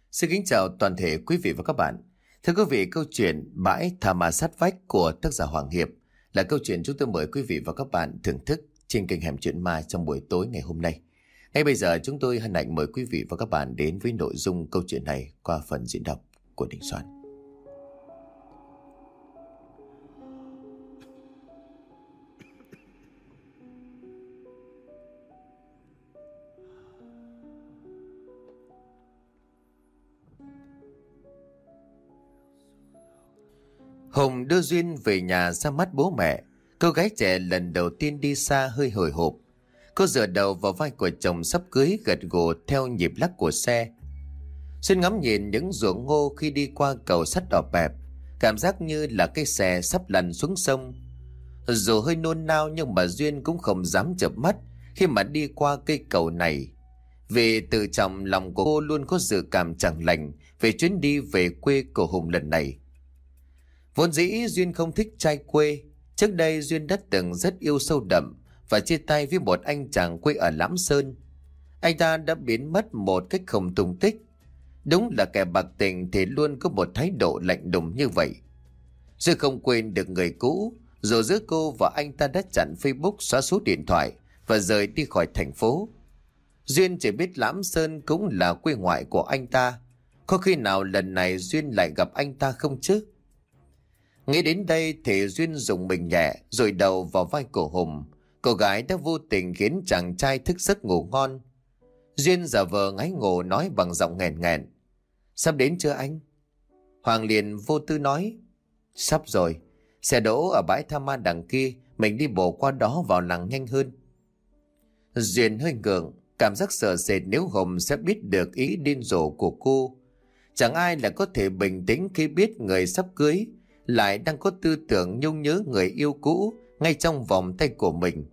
Xin kính chào toàn thể quý vị và các bạn. Thưa quý vị, câu chuyện Bãi Tha Ma Sát Vách của tác giả Hoàng Hiệp là câu chuyện chúng tôi mời quý vị và các bạn thưởng thức trên kênh Hẻm Chuyện Ma trong buổi tối ngày hôm nay. Ngay bây giờ chúng tôi hân hạnh mời quý vị và các bạn đến với nội dung câu chuyện này qua phần diễn đọc của Đình Soạn. Hùng đưa Duyên về nhà ra mắt bố mẹ. Cô gái trẻ lần đầu tiên đi xa hơi hồi hộp. Cô dựa đầu vào vai của chồng sắp cưới, gật gù theo nhịp lắc của xe. Duyên ngắm nhìn những ruộng ngô khi đi qua cầu sắt đỏ bẹp, cảm giác như là cái xe sắp lăn xuống sông. Dù hơi nôn nao nhưng mà Duyên cũng không dám chợp mắt khi mà đi qua cây cầu này, vì tự trọng lòng của cô luôn có dự cảm chẳng lành về chuyến đi về quê của Hùng lần này. Vốn dĩ Duyên không thích trai quê. Trước đây Duyên đã từng rất yêu sâu đậm và chia tay với một anh chàng quê ở Lãm Sơn. Anh ta đã biến mất một cách không tung tích. Đúng là kẻ bạc tình thì luôn có một thái độ lạnh lùng như vậy. Duyên không quên được người cũ, dù giữa cô và anh ta đã chặn Facebook, xóa số điện thoại và rời đi khỏi thành phố. Duyên chỉ biết Lãm Sơn cũng là quê ngoại của anh ta. Có khi nào lần này Duyên lại gặp anh ta không chứ? Nghĩ đến đây thì Duyên dùng mình nhẹ rồi đầu vào vai của Hùng. Cô gái đã vô tình khiến chàng trai thức giấc ngủ ngon. Duyên giả vờ ngáy ngủ nói bằng giọng nghẹn nghẹn: "Sắp đến chưa anh?" Hoàng liền vô tư nói: "Sắp rồi, xe đỗ ở bãi Tha Ma đằng kia, mình đi bộ qua đó vào làng nhanh hơn." Duyên hơi ngượng, cảm giác sợ sệt nếu Hùng sẽ biết được ý điên rồ của cô. Chẳng ai là có thể bình tĩnh khi biết người sắp cưới lại đang có tư tưởng nhung nhớ người yêu cũ ngay trong vòng tay của mình.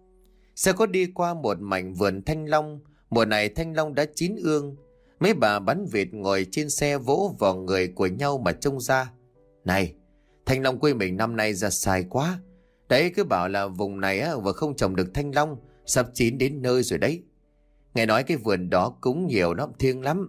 Sẽ có đi qua một mảnh vườn thanh long. Mùa này thanh long đã chín ương. Mấy bà bán vịt ngồi trên xe vỗ vào người của nhau mà trông ra: "Này, thanh long quê mình năm nay ra sai quá. Đấy, cứ bảo là vùng này vừa không trồng được thanh long, sắp chín đến nơi rồi đấy. Nghe nói cái vườn đó cũng nhiều lắm, thiêng lắm."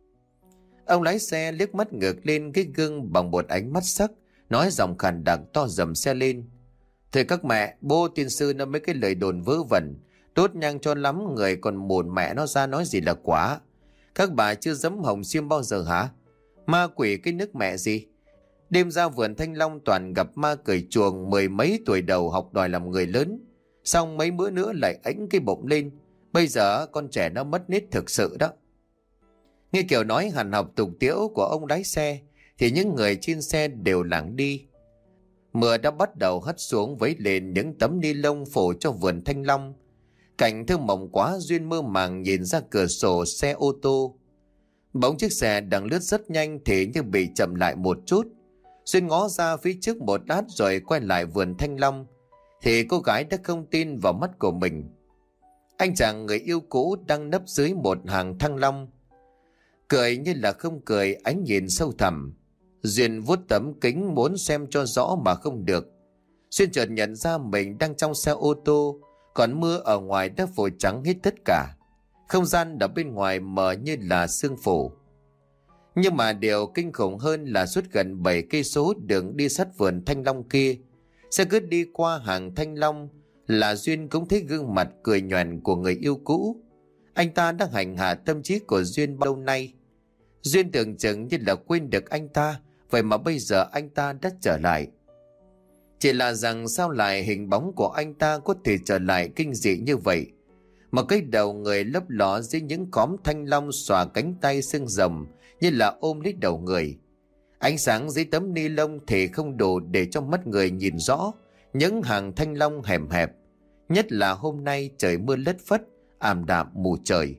Ông lái xe liếc mắt ngược lên cái gương bằng một ánh mắt sắc, nói giọng khàn đặc to dầm xe lên: "Thưa các mẹ, bố tiên sư nó mấy cái lời đồn vớ vẩn, đốt nhang cho lắm người còn mồn mẹ nó ra nói gì là quả. Các bà chưa dẫm hồng xiêm bao giờ hả? Ma quỷ cái nước mẹ gì. Đêm ra vườn thanh long toàn gặp ma cởi chuồng, mười mấy tuổi đầu học đòi làm người lớn, xong mấy bữa nữa lại ánh cái bụng lên. Bây giờ con trẻ nó mất nết thực sự đó." Nghe kiểu nói hàn học tục tiễu của ông lái xe thì những người trên xe đều lảng đi. Mưa đã bắt đầu hắt xuống vấy lên những tấm ni lông phủ cho vườn thanh long. Cảnh thơ mộng quá. Duyên mơ màng nhìn ra cửa sổ xe ô tô. Bỗng chiếc xe đang lướt rất nhanh thì như bị chậm lại một chút. Duyên ngó ra phía trước một lát rồi quay lại vườn thanh long thì cô gái đã không tin vào mắt của mình. Anh chàng người yêu cũ đang nấp dưới một hàng thanh long, cười như là không cười, ánh nhìn sâu thẳm. Duyên vuốt tấm kính muốn xem cho rõ mà không được. Duyên chợt nhận ra mình đang trong xe ô tô, còn mưa ở ngoài đã phủ trắng hết tất cả. Không gian ở bên ngoài mờ như là sương phủ. Nhưng mà điều kinh khủng hơn là suốt gần 7 cây số đường đi sát vườn thanh long kia, xe cứ đi qua hàng thanh long là Duyên cũng thấy gương mặt cười nhoẻn của người yêu cũ. Anh ta đang hành hạ tâm trí của Duyên bao lâu nay. Duyên tưởng chừng như là quên được anh ta, vậy mà bây giờ anh ta đã trở lại. Chỉ là rằng sao lại hình bóng của anh ta có thể trở lại kinh dị như vậy. Một cái đầu người lấp ló dưới những khóm thanh long, xòa cánh tay xương rồng như là ôm lấy đầu người. Ánh sáng dưới tấm ni lông thì không đủ để cho mắt người nhìn rõ những hàng thanh long hẻm hẹp. Nhất là hôm nay trời mưa lất phất, ảm đạm mù trời.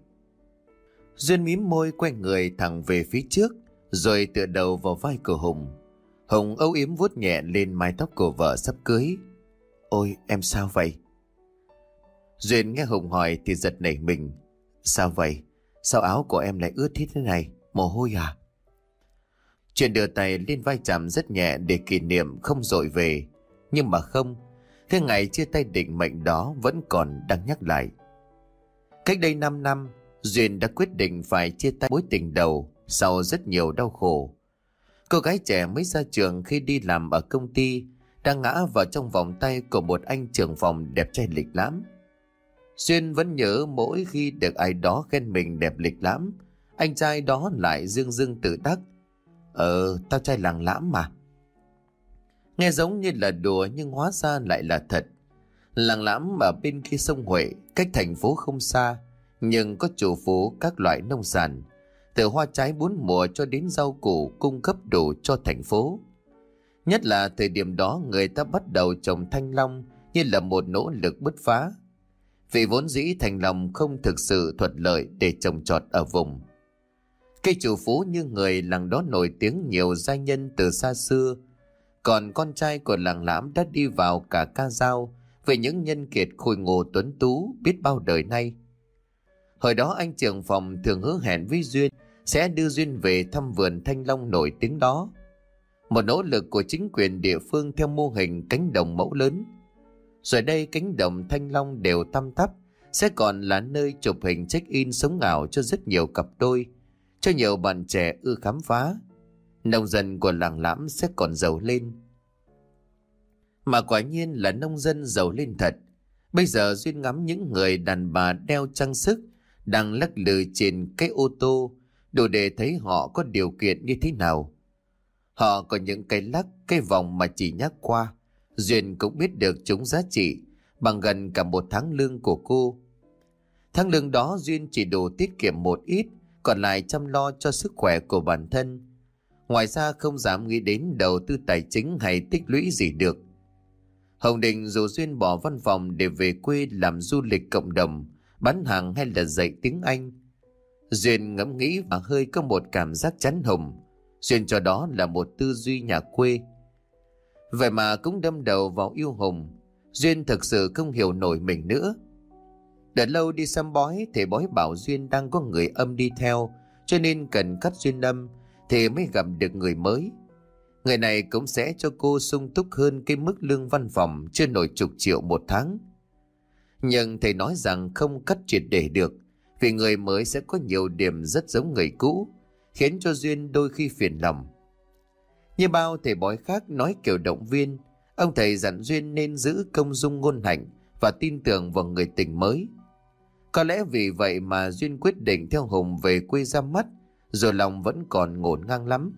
Duyên mím môi quay người thẳng về phía trước, rồi tựa đầu vào vai của Hùng. Hùng âu yếm vuốt nhẹ lên mái tóc của vợ sắp cưới. "Ôi, em sao vậy?" Duyên nghe Hùng hỏi thì giật nảy mình. "Sao vậy? Sao áo của em lại ướt hết thế này? Mồ hôi à?" Chuyện đưa tay lên vai chạm rất nhẹ để kỷ niệm không dội về. Nhưng mà không, thế ngày chia tay định mệnh đó vẫn còn đang nhắc lại. Cách đây 5 năm, Duyên đã quyết định phải chia tay mối tình đầu sau rất nhiều đau khổ. Cô gái trẻ mới ra trường khi đi làm ở công ty đang ngã vào trong vòng tay của một anh trưởng phòng đẹp trai lịch lãm. Duyên vẫn nhớ mỗi khi được ai đó khen mình đẹp lịch lãm, anh trai đó lại dương dương tự đắc: Tao trai làng lãm mà. Nghe giống như là đùa nhưng hóa ra lại là thật. Làng lãm ở bên kia sông Huệ, cách thành phố không xa, nhưng có chủ phú các loại nông sản, từ hoa trái bốn mùa cho đến rau củ cung cấp đủ cho thành phố. Nhất là thời điểm đó người ta bắt đầu trồng thanh long như là một nỗ lực bứt phá. Vì vốn dĩ thanh long không thực sự thuận lợi để trồng trọt ở vùng. Cây chủ phú như người làng đó nổi tiếng nhiều giai nhân từ xa xưa, còn con trai của làng lãm đã đi vào cả ca dao về những nhân kiệt khôi ngô tuấn tú biết bao đời nay. Hồi đó anh trưởng phòng thường hứa hẹn với Duyên sẽ đưa Duyên về thăm vườn thanh long nổi tiếng đó. Một nỗ lực của chính quyền địa phương theo mô hình cánh đồng mẫu lớn. Rồi đây cánh đồng thanh long đều tăm tắp, sẽ còn là nơi chụp hình check-in sống ảo cho rất nhiều cặp đôi, cho nhiều bạn trẻ ưa khám phá. Nông dân của làng lãm sẽ còn giàu lên. Mà quả nhiên là nông dân giàu lên thật. Bây giờ Duyên ngắm những người đàn bà đeo trang sức đang lắc lư trên cái ô tô, đủ để thấy họ có điều kiện như thế nào. Họ có những cái lắc, cái vòng mà chỉ nhắc qua, Duyên cũng biết được chúng giá trị bằng gần cả một tháng lương của cô. Tháng lương đó Duyên chỉ đủ tiết kiệm một ít, còn lại chăm lo cho sức khỏe của bản thân. Ngoài ra không dám nghĩ đến đầu tư tài chính hay tích lũy gì được. Hồng Đình dù Duyên bỏ văn phòng để về quê làm du lịch cộng đồng, bán hàng hay là dạy tiếng Anh. Duyên ngẫm nghĩ và hơi có một cảm giác chán hồng. Duyên cho đó là một tư duy nhà quê. Vậy mà cũng đâm đầu vào yêu Hùng. Duyên thực sự không hiểu nổi mình nữa. Đợt lâu đi xăm bói, thầy bói bảo Duyên đang có người âm đi theo, cho nên cần cắt duyên âm thì mới gặp được người mới. Người này cũng sẽ cho cô sung túc hơn cái mức lương văn phòng chưa nổi chục triệu một tháng. Nhưng thầy nói rằng không cắt triệt để được, vì người mới sẽ có nhiều điểm rất giống người cũ, khiến cho Duyên đôi khi phiền lòng. Như bao thầy bói khác nói kiểu động viên, ông thầy dặn Duyên nên giữ công dung ngôn hạnh và tin tưởng vào người tình mới. Có lẽ vì vậy mà Duyên quyết định theo Hùng về quê ra mắt, rồi lòng vẫn còn ngổn ngang lắm.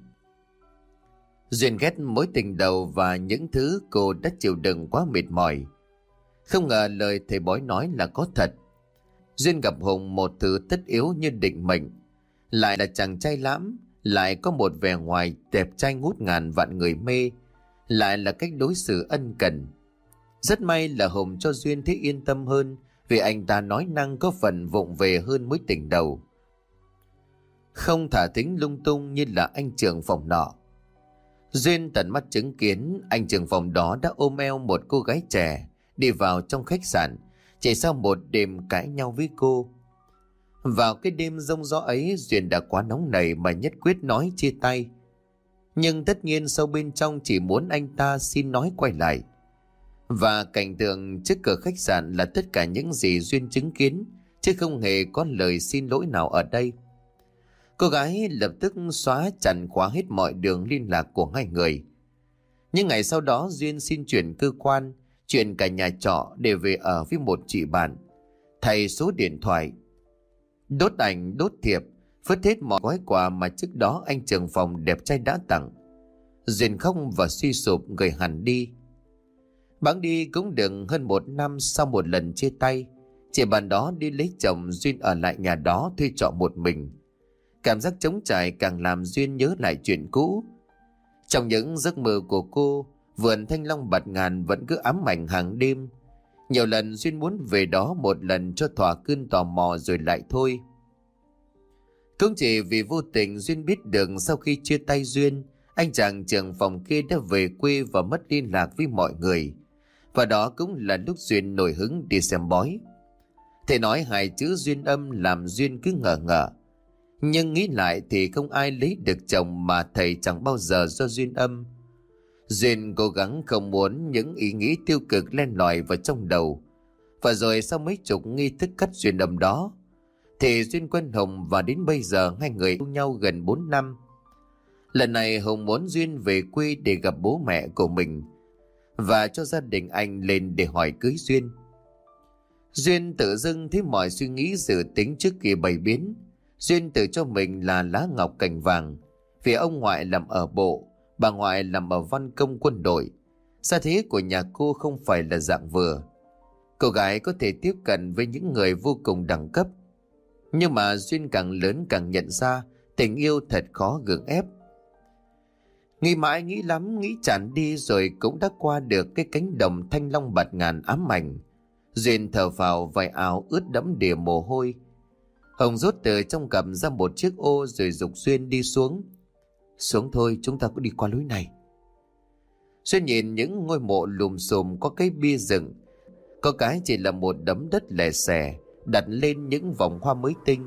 Duyên ghét mối tình đầu và những thứ cô đã chịu đựng quá mệt mỏi. Không ngờ lời thầy bói nói là có thật. Duyên gặp Hùng một thứ tất yếu như định mệnh. Lại là chàng trai lãm, lại có một vẻ ngoài đẹp trai ngút ngàn vạn người mê, lại là cách đối xử ân cần. Rất may là Hùng cho Duyên thấy yên tâm hơn, vì anh ta nói năng có phần vụng về hơn mối tình đầu. Không thả thính lung tung như là anh trưởng phòng nọ. Duyên tận mắt chứng kiến anh trưởng phòng đó đã ôm eo một cô gái trẻ đi vào trong khách sạn, chỉ sau một đêm cãi nhau với cô. Vào cái đêm giông gió ấy, Duyên đã quá nóng nảy mà nhất quyết nói chia tay. Nhưng tất nhiên sâu bên trong chỉ muốn anh ta xin nói quay lại. Và cảnh tượng trước cửa khách sạn là tất cả những gì Duyên chứng kiến, chứ không hề có lời xin lỗi nào ở đây. Cô gái lập tức xóa chặn khóa hết mọi đường liên lạc của hai người. Những ngày sau đó Duyên xin chuyển cơ quan, chuyển cả nhà trọ để về ở với một chị bạn, thay số điện thoại, đốt ảnh đốt thiệp, vứt hết mọi gói quà mà trước đó anh trưởng phòng đẹp trai đã tặng. Duyên khóc và suy sụp người hẳn đi. Bẵng đi cũng được hơn một năm sau một lần chia tay, chị bạn đó đi lấy chồng, Duyên ở lại nhà đó thuê trọ một mình. Cảm giác trống trải càng làm Duyên nhớ lại chuyện cũ. Trong những giấc mơ của cô, vườn thanh long bạt ngàn vẫn cứ ám ảnh hàng đêm. Nhiều lần Duyên muốn về đó một lần cho thỏa cơn tò mò rồi lại thôi. Cũng chỉ vì vô tình Duyên biết được sau khi chia tay Duyên, anh chàng trưởng phòng kia đã về quê và mất liên lạc với mọi người. Và đó cũng là lúc Duyên nổi hứng đi xem bói. Thầy nói hai chữ duyên âm làm Duyên cứ ngờ ngợ. Nhưng nghĩ lại thì không ai lấy được chồng mà thầy chẳng bao giờ do duyên âm. Duyên cố gắng không muốn những ý nghĩ tiêu cực len lỏi vào trong đầu. Và rồi sau mấy chục nghi thức cắt duyên âm đó, thì Duyên quen Hồng và đến bây giờ hai người yêu nhau gần 4 năm. Lần này Hồng muốn Duyên về quê để gặp bố mẹ của mình và cho gia đình anh lên để hỏi cưới Duyên. Duyên tự dưng thấy mọi suy nghĩ dự tính trước kia bày biến. Duyên tự cho mình là lá ngọc cành vàng, vì ông ngoại làm ở bộ, bà ngoại làm ở văn công quân đội. Gia thế của nhà cô không phải là dạng vừa. Cô gái có thể tiếp cận với những người vô cùng đẳng cấp. Nhưng mà Duyên càng lớn càng nhận ra tình yêu thật khó gượng ép. Nghĩ mãi nghĩ lắm, nghĩ tràn đi rồi cũng đã qua được cái cánh đồng thanh long bạt ngàn ám ảnh. Duyên thở vào vài áo ướt đẫm đìa mồ hôi. Hồng rút từ trong cặp ra một chiếc ô rồi giục Duyên đi xuống. Xuống thôi, chúng ta cứ đi qua lối này. Duyên nhìn những ngôi mộ lùm xùm có cái bia dựng, có cái chỉ là một đống đất lẻ xẻ đặt lên những vòng hoa mới tinh.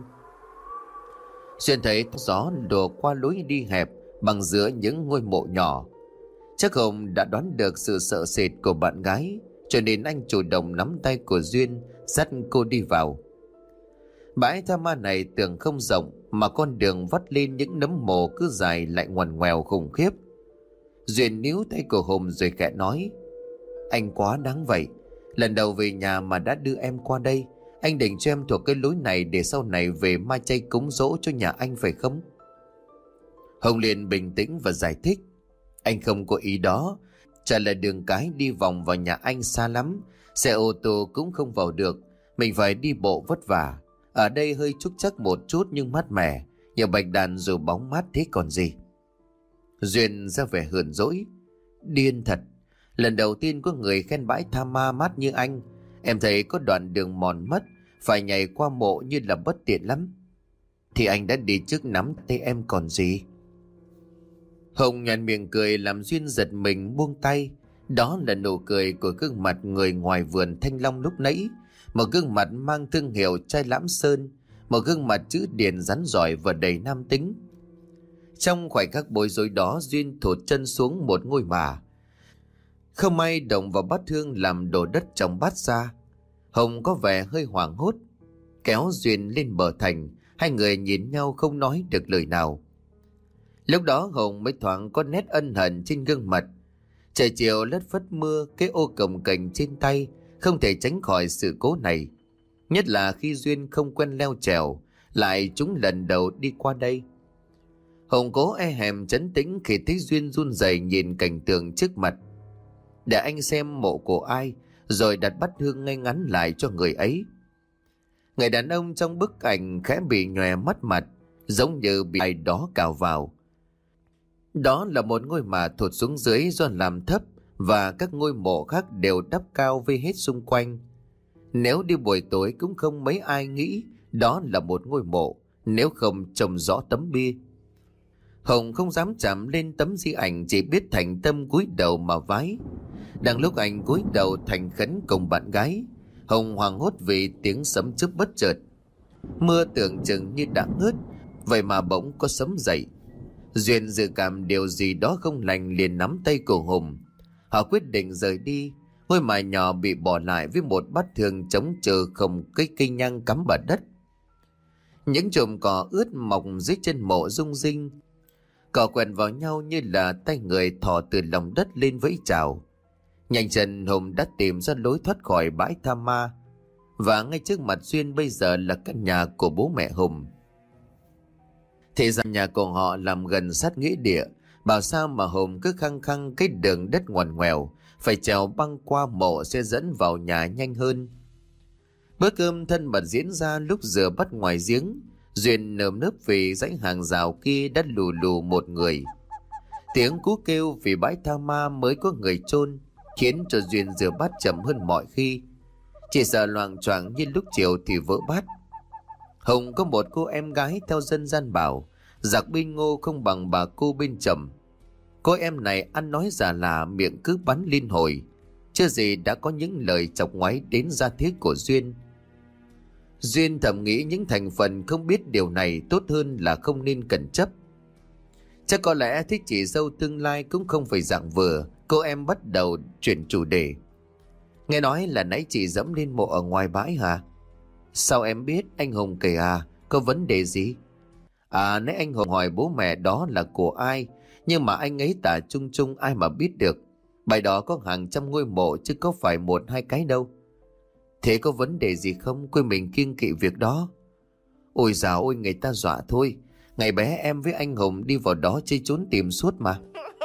Duyên thấy gió đùa qua lối đi hẹp bằng giữa những ngôi mộ nhỏ. Chắc Hồng đã đoán được sự sợ sệt của bạn gái, cho nên anh chủ động nắm tay của Duyên dắt cô đi vào. Bãi tha ma này tưởng không rộng mà con đường vắt lên những nấm mồ cứ dài lại ngoằn ngoèo khủng khiếp. Duyên níu tay của Hồng rồi khẽ nói: Anh quá đáng vậy, lần đầu về nhà mà đã đưa em qua đây. Anh định cho em thuộc cái lối này để sau này về ma chay cúng dỗ cho nhà anh phải không? Hồng liền bình tĩnh và giải thích: Anh không có ý đó. Chả là đường cái đi vòng vào nhà anh xa lắm, xe ô tô cũng không vào được, mình phải đi bộ vất vả. Ở đây hơi trúc trắc một chút nhưng mát mẻ, nhờ bạch đàn dù bóng mát thế còn gì. Duyên ra vẻ hờn dỗi: Điên thật, lần đầu tiên có người khen bãi tha ma mát như anh. Em thấy có đoạn đường mòn mất, phải nhảy qua mộ như là bất tiện lắm. Thì anh đã đi trước nắm tay em còn gì. Hồng nhàn miệng cười làm Duyên giật mình buông tay. Đó là nụ cười của gương mặt người ngoài vườn thanh long lúc nãy, một gương mặt mang thương hiệu chai Lãm Sơn, một gương mặt chữ điền rắn giỏi và đầy nam tính. Trong khoảnh khắc bối rối đó, Duyên thụt chân xuống một ngôi mả. Không may động vào bát hương làm đổ đất trong bát ra. Hồng có vẻ hơi hoảng hốt, kéo Duyên lên bờ thành. Hai người nhìn nhau không nói được lời nào. Lúc đó Hồng mới thoáng có nét ân hận trên gương mặt. Trời chiều lất phất mưa, cái ô cồng kềnh trên tay không thể tránh khỏi sự cố này. Nhất là khi Duyên không quen leo trèo, lại chúng lần đầu đi qua đây. Hồng cố e hèm trấn tĩnh khi thấy Duyên run rẩy nhìn cảnh tượng trước mặt. Để anh xem mộ của ai, rồi đặt bát hương ngay ngắn lại cho người ấy. Người đàn ông trong bức ảnh khẽ bị nhòe mắt mặt, giống như bị ai đó cào vào. Đó là một ngôi mả thụt xuống dưới do làm thấp, và các ngôi mộ khác đều đắp cao vây hết xung quanh. Nếu đi buổi tối cũng không mấy ai nghĩ đó là một ngôi mộ, nếu không trông rõ tấm bia. Hồng không dám chạm lên tấm di ảnh, chỉ biết thành tâm cúi đầu mà vái. Đang lúc anh cúi đầu thành khấn cùng bạn gái, Hồng hoảng hốt vì tiếng sấm chớp bất chợt. Mưa tưởng chừng như đã ngớt, vậy mà bỗng có sấm dậy. Duyên dự cảm điều gì đó không lành liền nắm tay của Hồng. Họ quyết định rời đi. Ngôi mả nhỏ bị bỏ lại với một bát hương trống trơ không cây nhang cắm vào đất. Những chùm cỏ ướt mọc dưới chân mộ rung rinh. Cỏ quẹn vào nhau như là tay người thò từ lòng đất lên vẫy chào. Nhanh chân Hồng đã tìm ra lối thoát khỏi bãi tha ma. Và ngay trước mặt Duyên bây giờ là căn nhà của bố mẹ Hồng. Thì ra nhà của họ làm gần sát nghĩa địa. Bảo sao mà Hồng cứ khăng khăng cái đường đất ngoằn ngoèo, phải trèo băng qua mộ sẽ dẫn vào nhà nhanh hơn. Bữa cơm thân mật diễn ra lúc rửa bắt ngoài giếng. Duyên nơm nớp vì dãy hàng rào kia đã lù lù một người. Tiếng cú kêu vì bãi tha ma mới có người chôn khiến cho Duyên rửa bát chậm hơn mọi khi. Chỉ sợ loạng choạng như lúc chiều thì vỡ bát. Hồng có một cô em gái theo dân gian bảo, giặc bên Ngô không bằng bà cô bên Trầm. Cô em này ăn nói giả lả, miệng cứ bắn liên hồi. Chưa gì đã có những lời chọc ngoáy đến gia thế của Duyên. Duyên thầm nghĩ những thành phần không biết điều này tốt hơn là không nên cẩn chấp. Chắc có lẽ thích chị dâu tương lai cũng không phải dạng vừa. Cô em bắt đầu chuyển chủ đề. Nghe nói là nãy chị dẫm lên mộ ở ngoài bãi hả? Sao em biết? Anh Hùng kể à? Có vấn đề gì? À, nãy anh Hùng hỏi bố mẹ đó là của ai, nhưng mà anh ấy tả chung chung ai mà biết được. Bài đó có hàng trăm ngôi mộ chứ có phải một hai cái đâu. Thế có vấn đề gì không? Quê mình kiêng kỵ việc đó. Ôi dào ôi, người ta dọa thôi. Ngày bé em với anh Hùng đi vào đó chơi trốn tìm suốt mà.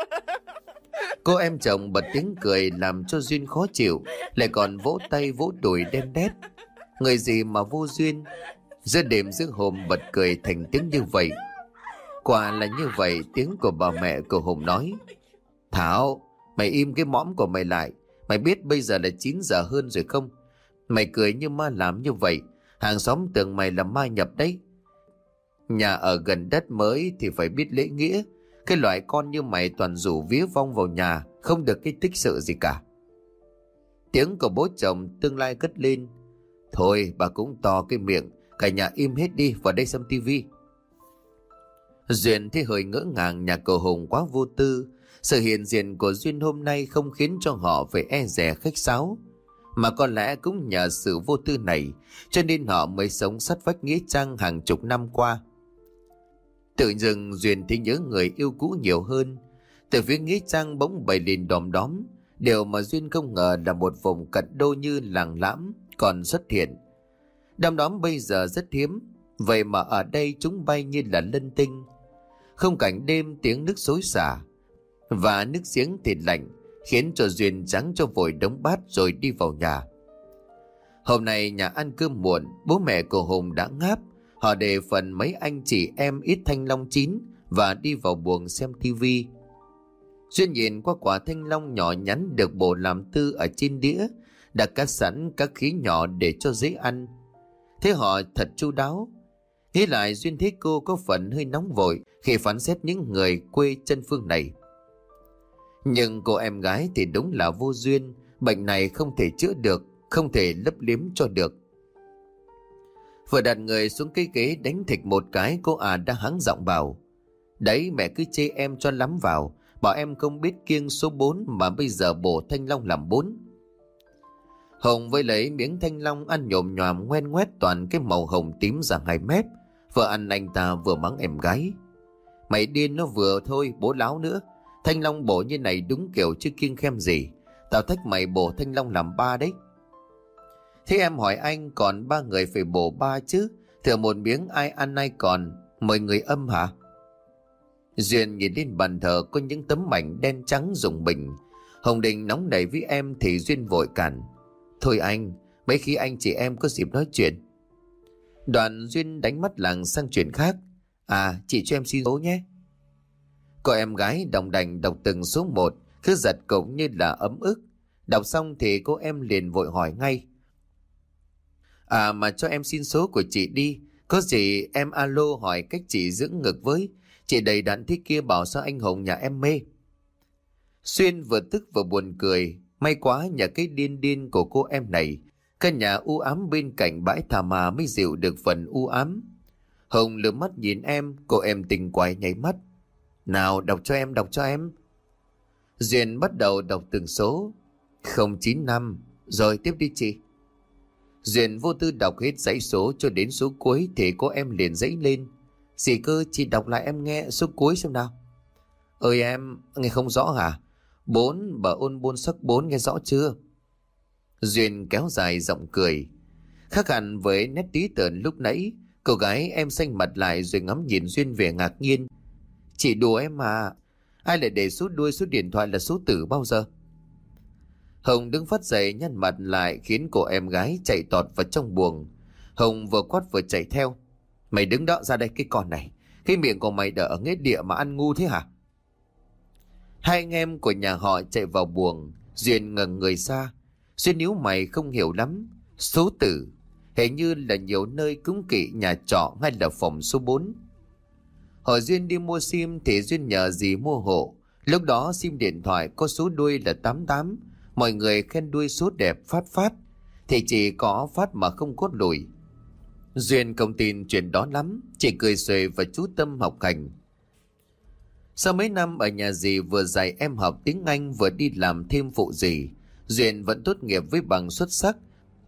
Cô em chồng bật tiếng cười làm cho Duyên khó chịu, lại còn vỗ tay vỗ đùi đen đét. Người gì mà vô duyên. Giữa đêm giữa hôm bật cười thành tiếng như vậy. Quả là như vậy. Tiếng của bà mẹ của Hùng nói: Thảo, mày im cái mõm của mày lại. Mày biết bây giờ là 9 giờ hơn rồi không? Mày cười như ma làm như vậy, hàng xóm tưởng mày là ma nhập đấy. Nhà ở gần đất mới thì phải biết lễ nghĩa. Cái loại con như mày toàn rủ vía vong vào nhà, không được cái tích sự gì cả. Tiếng của bố chồng tương lai cất lên: Thôi bà cũng to cái miệng, cả nhà im hết đi, vào đây xem tivi. Duyên thì hơi ngỡ ngàng nhà cậu Hùng quá vô tư. Sự hiện diện của Duyên hôm nay không khiến cho họ phải e dè khách sáo, mà có lẽ cũng nhờ sự vô tư này cho nên họ mới sống sát vách nghĩa trang hàng chục năm qua. Tự dưng Duyên thì nhớ người yêu cũ nhiều hơn. Từ phía nghĩa trang bỗng bày lên đom đóm. Điều mà Duyên không ngờ là một vùng cận đô như làng Lãm còn xuất hiện. Đom đóm bây giờ rất hiếm, vậy mà ở đây chúng bay như là lân tinh. Không cảnh đêm tiếng nước xối xả và nước giếng thì lạnh, khiến cho Duyên trắng cho vội đống bát rồi đi vào nhà. Hôm nay nhà ăn cơm muộn, bố mẹ của Hùng đã ngáp. Họ để phần mấy anh chị em ít thanh long chín và đi vào buồng xem tivi. Duyên nhìn qua quả thanh long nhỏ nhắn được bổ làm tư ở trên đĩa, đã cắt sẵn các khí nhỏ để cho dễ ăn. Thế họ thật chu đáo. Nghĩ lại Duyên thấy cô có phần hơi nóng vội khi phán xét những người quê chân phương này. Nhưng cô em gái thì đúng là vô duyên. Bệnh này không thể chữa được, không thể lấp liếm cho được. Vừa đặt người xuống cái ghế đánh thịch một cái, cô đã hắng giọng bảo: Đấy, mẹ cứ chê em cho lắm vào, bảo em không biết kiêng số 4 mà bây giờ bổ thanh long làm 4. Hồng với lấy miếng thanh long ăn nhồm nhòm ngoen ngoét toàn cái màu hồng tím ra 2 mép. Vừa ăn anh ta vừa mắng em gái: Mày điên nó vừa thôi, bố láo nữa. Thanh long bổ như này đúng kiểu chứ kiêng khem gì. Tao thách mày bổ thanh long làm 3 đấy. Thế em hỏi anh, còn 3 người phải bổ 3 chứ. Thừa một miếng ai ăn ai còn. Mời người âm hả? Duyên nhìn lên bàn thờ có những tấm mảnh đen trắng rùng mình. Hồng định nóng nảy với em thì Duyên vội cản: Thôi anh, mấy khi anh chị em có dịp nói chuyện. Đoạn Duyên đánh mắt làng sang chuyện khác: À, chị cho em xin số nhé. Cô em gái đồng đành đọc từng số một, cứ giật cũng như là ấm ức. Đọc xong thì cô em liền vội hỏi ngay: À mà cho em xin số của chị đi. Có gì em alo hỏi cách chị dưỡng ngực với. Chị đầy đặn thế kia bảo sao anh Hùng nhà em mê. Xuyên vừa tức vừa buồn cười. May quá nhà cái điên điên của cô em này, căn nhà u ám bên cạnh bãi thà mà mới dịu được phần u ám. Hùng lừa mắt nhìn em, cô em tình quái nháy mắt: Nào đọc cho em, đọc cho em. Duyên bắt đầu đọc từng số. 095. Rồi tiếp đi chị. Duyên vô tư đọc hết dãy số cho đến số cuối thì cô em liền dãy lên: Gì cơ, chị đọc lại em nghe số cuối xem nào. Ơi em, nghe không rõ hả? 4, bà ôn bôn sắc 4, nghe rõ chưa? Duyên kéo dài giọng cười. Khác hẳn với nét tí tởn lúc nãy, cô gái em xanh mặt lại rồi ngắm nhìn Duyên vẻ ngạc nhiên: Chị đùa em mà. Ai lại để số đuôi số điện thoại là số tử bao giờ? Hồng đứng phát dậy nhăn mặt lại khiến cô em gái chạy tọt vào trong buồng. Hồng vừa quát vừa chạy theo: Mày đứng đó ra đây cái con này. Cái miệng của mày đỡ ở nghĩa địa mà ăn ngu thế hả? Hai anh em của nhà họ chạy vào buồng. Duyên ngẩng người ra. Duyên níu mày không hiểu lắm. Số tử hình như là nhiều nơi cúng kỵ nhà trọ hay là phòng số 4. Hỏi Duyên đi mua sim thì Duyên nhờ dì mua hộ. Lúc đó sim điện thoại có số đuôi là 88. Mọi người khen đuôi số đẹp phát phát, thì chỉ có phát mà không cốt lùi. Duyên không tin chuyện đó lắm, chỉ cười xuề và chú tâm học hành. Sau mấy năm ở nhà dì vừa dạy em học tiếng Anh vừa đi làm thêm phụ dì, Duyên vẫn tốt nghiệp với bằng xuất sắc.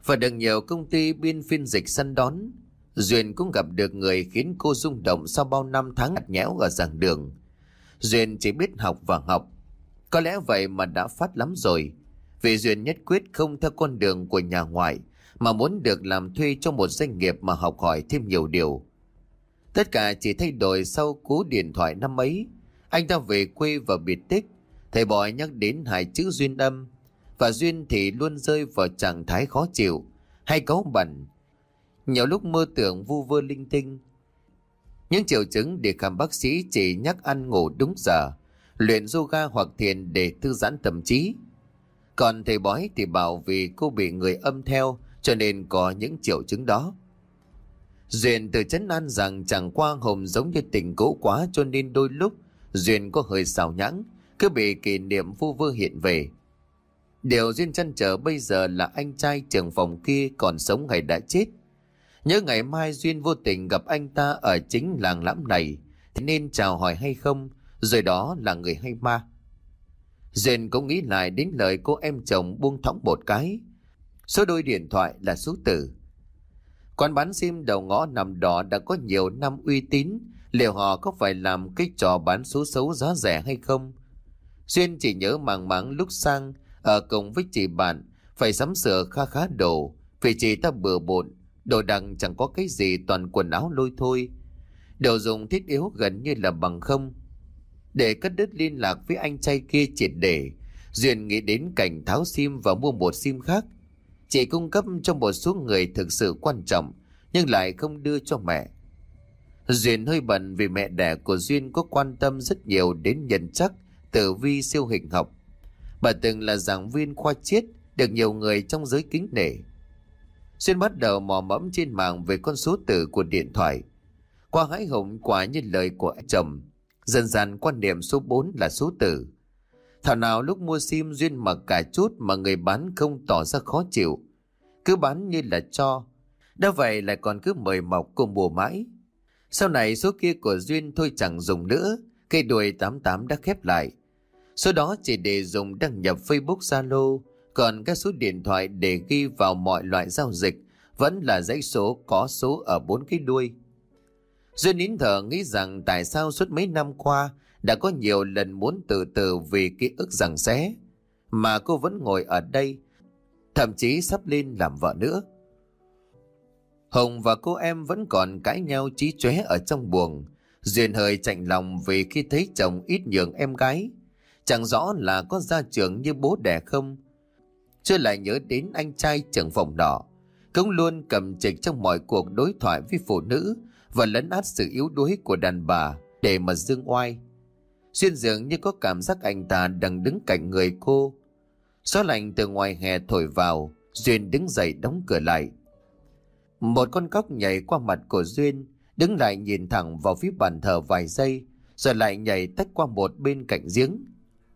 và được nhiều công ty biên phiên dịch săn đón. Duyên cũng gặp được người khiến cô rung động sau bao năm tháng ngặt nghẽo ở giảng đường. Duyên chỉ biết học và học. Có lẽ vậy mà đã phát lắm rồi. Vì Duyên nhất quyết không theo con đường của nhà ngoại, mà muốn được làm thuê cho một doanh nghiệp mà học hỏi thêm nhiều điều. Tất cả chỉ thay đổi sau cú điện thoại năm ấy. Anh ta về quê và biệt tích. Thầy bói nhắc đến hai chữ duyên âm. Và Duyên thì luôn rơi vào trạng thái khó chịu, hay cáu bẩn. Nhiều lúc mơ tưởng vu vơ linh tinh. Những triệu chứng để khám bác sĩ chỉ nhắc ăn ngủ đúng giờ, luyện yoga hoặc thiền để thư giãn tâm trí. Còn thầy bói thì bảo vì cô bị người âm theo cho nên có những triệu chứng đó. Duyên tự trấn an rằng chẳng qua Hùng giống như tình cũ quá, cho nên đôi lúc Duyên có hơi xào nhãng, cứ bị kỷ niệm vu vơ hiện về. Điều Duyên trăn trở bây giờ là anh trai trưởng phòng kia còn sống hay đã chết. Nhớ ngày mai Duyên vô tình gặp anh ta ở chính làng Lãm này, thì nên chào hỏi hay không, rồi đó là người hay ma. Duyên cũng nghĩ lại đến lời cô em chồng buông thõng một cái. Số đôi điện thoại là số tử. Quán bán sim đầu ngõ nằm đó đã có nhiều năm uy tín, liệu họ có phải làm cái trò bán số xấu giá rẻ hay không? Duyên chỉ nhớ màng máng lúc sang ở cùng với chị bạn phải sắm sửa kha khá đồ, vì chị ta bừa bộn, đồ đằng chẳng có cái gì, toàn quần áo lôi thôi. Đồ dùng thiết yếu gần như là bằng không. Để cắt đứt liên lạc với anh trai kia triệt để, Duyên nghĩ đến cảnh tháo sim và mua một sim khác. Chị cung cấp cho một số người thực sự quan trọng, nhưng lại không đưa cho mẹ. Duyên hơi bận vì mẹ đẻ của Duyên có quan tâm rất nhiều đến nhân chắc, tử vi, siêu hình học. Bà từng là giảng viên khoa triết, được nhiều người trong giới kính nể. Duyên bắt đầu mò mẫm trên mạng về con số tử của điện thoại. Qua hãi hùng quả như lời của anh chồng, dần dần quan niệm số 4 là số tử. Thảo nào lúc mua sim Duyên mặc cả chút mà người bán không tỏ ra khó chịu, cứ bán như là cho. Đã vậy lại còn cứ mời mọc cùng bùa mãi. Sau này số kia của Duyên thôi chẳng dùng nữa, cây đuôi 88 đã khép lại. Số đó chỉ để dùng đăng nhập Facebook, Zalo, còn các số điện thoại để ghi vào mọi loại giao dịch vẫn là dãy số có số ở 4 cái đuôi. Duyên nín thở nghĩ rằng tại sao suốt mấy năm qua đã có nhiều lần muốn tự tử vì ký ức giằng xé, mà cô vẫn ngồi ở đây, thậm chí sắp lên làm vợ nữa. Hồng và cô em vẫn còn cãi nhau chí chóe ở trong buồng. Duyên hơi chạnh lòng vì khi thấy chồng ít nhường em gái. Chẳng rõ là có gia trưởng như bố đẻ không. Chưa lại nhớ đến anh trai trưởng phòng đỏ, cũng luôn cầm trịch trong mọi cuộc đối thoại với phụ nữ và lấn át sự yếu đuối của đàn bà để mà dương oai. Duyên dường như có cảm giác anh ta đang đứng cạnh người cô. Gió lạnh từ ngoài hè thổi vào, Duyên đứng dậy đóng cửa lại. Một con cóc nhảy qua mặt của Duyên, đứng lại nhìn thẳng vào phía bàn thờ vài giây, rồi lại nhảy tách qua một bên cạnh giếng.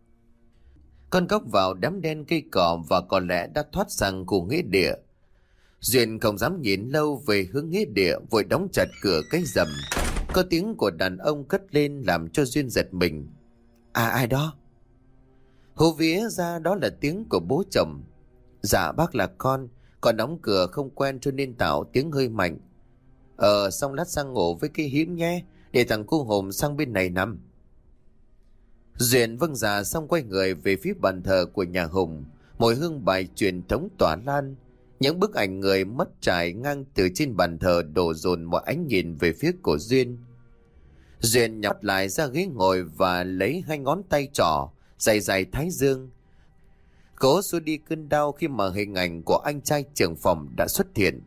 Con cóc vào đám đen cây cỏ và có lẽ đã thoát sang khu nghĩa địa. Duyên không dám nhìn lâu về hướng nghĩa địa, vội đóng chặt cửa cái rầm. Có tiếng của đàn ông cất lên làm cho Duyên giật mình. À, ai đó? Hú vía ra đó là tiếng của bố chồng. Dạ bác là con đóng cửa không quen cho nên tạo tiếng hơi mạnh. Xong lát sang ngủ với cái hiếm nhé, để thằng cu Hùng sang bên này nằm. Duyên vâng dạ xong quay người về phía bàn thờ của nhà Hùng. Mùi hương bài truyền thống tỏa lan. Những bức ảnh người mất trải ngang từ trên bàn thờ đổ dồn mọi ánh nhìn về phía của Duyên. Duyên nhắm lại ra ghế ngồi và lấy hai ngón tay trỏ dài dài thái dương, cố xua đi cơn đau khi mà hình ảnh của anh trai trưởng phòng đã xuất hiện.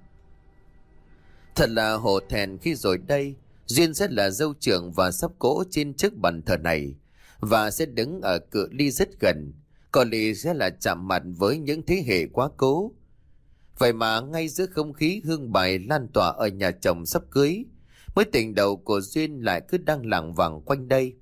Thật là hổ thẹn khi rồi đây Duyên sẽ là dâu trưởng và sắp cỗ trên chiếc bàn thờ này, và sẽ đứng ở cự ly rất gần, còn Ly sẽ là chạm mặt với những thế hệ quá cố. Vậy mà ngay giữa không khí hương bài lan tỏa ở nhà chồng sắp cưới, mối tình đầu của Duyên lại cứ đang lảng vảng quanh đây.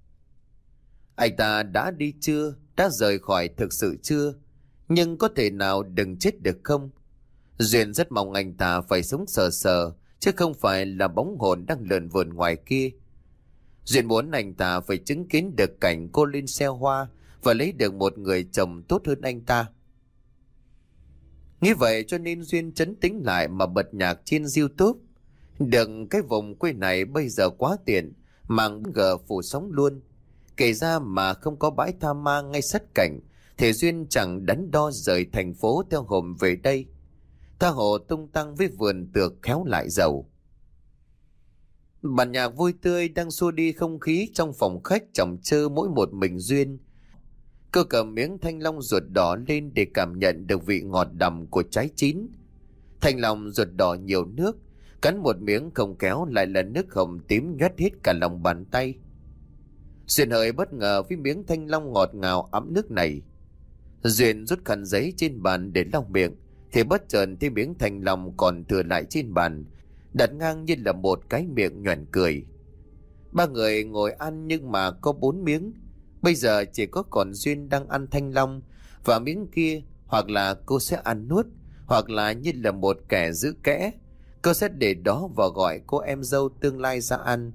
Anh ta đã đi chưa? Đã rời khỏi thực sự chưa? Nhưng có thể nào đừng chết được không? Duyên rất mong anh ta phải sống sờ sờ, chứ không phải là bóng hồn đang lượn vườn ngoài kia. Duyên muốn anh ta phải chứng kiến được cảnh cô lên xe hoa và lấy được một người chồng tốt hơn anh ta. Nghĩ vậy cho nên Duyên trấn tĩnh lại mà bật nhạc trên YouTube. Được cái vùng quê này bây giờ quá tiện, mạng gờ phủ sóng luôn. Kể ra mà không có bãi tha ma ngay sát cảnh thì Duyên chẳng đắn đo rời thành phố theo Hùng về đây. Tha hồ tung tăng với vườn tược khéo lại giàu. Bản nhạc vui tươi đang xua đi không khí trong phòng khách chồng chơ mỗi một mình Duyên. Cô cầm miếng thanh long ruột đỏ lên để cảm nhận được vị ngọt đậm của trái chín. Thanh long ruột đỏ nhiều nước, cắn một miếng không kéo lại là nước hồng tím nhoét hết cả lòng bàn tay. Duyên hơi bất ngờ với miếng thanh long ngọt ngào ấm nước này. Duyên rút khăn giấy trên bàn để lau miệng thì bất chợt thấy miếng thanh long còn thừa lại trên bàn, đặt ngang như là một cái miệng nhoẻn cười. Ba người ngồi ăn nhưng mà có 4 miếng. Bây giờ chỉ có còn Duyên đang ăn thanh long, và miếng kia hoặc là cô sẽ ăn nuốt, hoặc là như là một kẻ giữ kẽ, cô sẽ để đó và gọi cô em dâu tương lai ra ăn.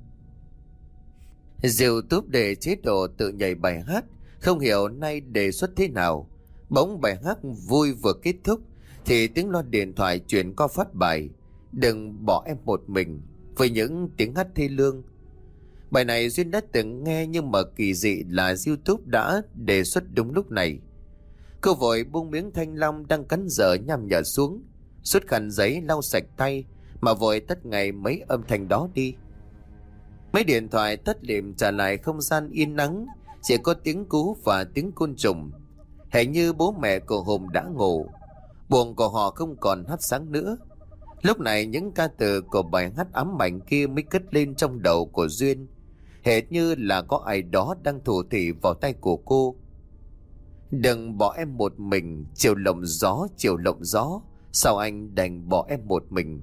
Diệu túp để chế độ tự nhảy bài hát, không hiểu nay đề xuất thế nào. Bỗng bài hát vui vừa kết thúc thì tiếng loa điện thoại chuyển qua phát bài "Đừng bỏ em một mình" với những tiếng hát thê lương. Bài này Duyên đã từng nghe nhưng mà kỳ dị là YouTube đã đề xuất đúng lúc này. Cô vội buông miếng thanh long đang cắn dở nhằm nhở xuống, rút khăn giấy lau sạch tay mà vội tắt ngay mấy âm thanh đó đi. Mấy điện thoại tắt lịm trả lại không gian yên nắng, chỉ có tiếng cú và tiếng côn trùng. Hình như bố mẹ của Hùng đã ngủ, buồng của họ không còn hát sáng nữa. Lúc này những ca từ của bài hát ám ảnh kia mới cất lên trong đầu của Duyên, hệt như là có ai đó đang thủ thỉ vào tay của cô. "Đừng bỏ em một mình, chiều lộng gió, chiều lộng gió, sao anh đành bỏ em một mình."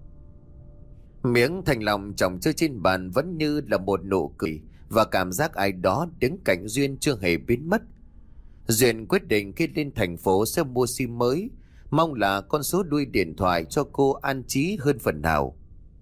Miếng thanh long chồng chơi trên bàn vẫn như là một nụ cười, và cảm giác ai đó đứng cạnh Duyên chưa hề biến mất. Duyên quyết định khi lên thành phố sẽ mua sim mới, mong là con số đuôi điện thoại cho cô an trí hơn phần nào.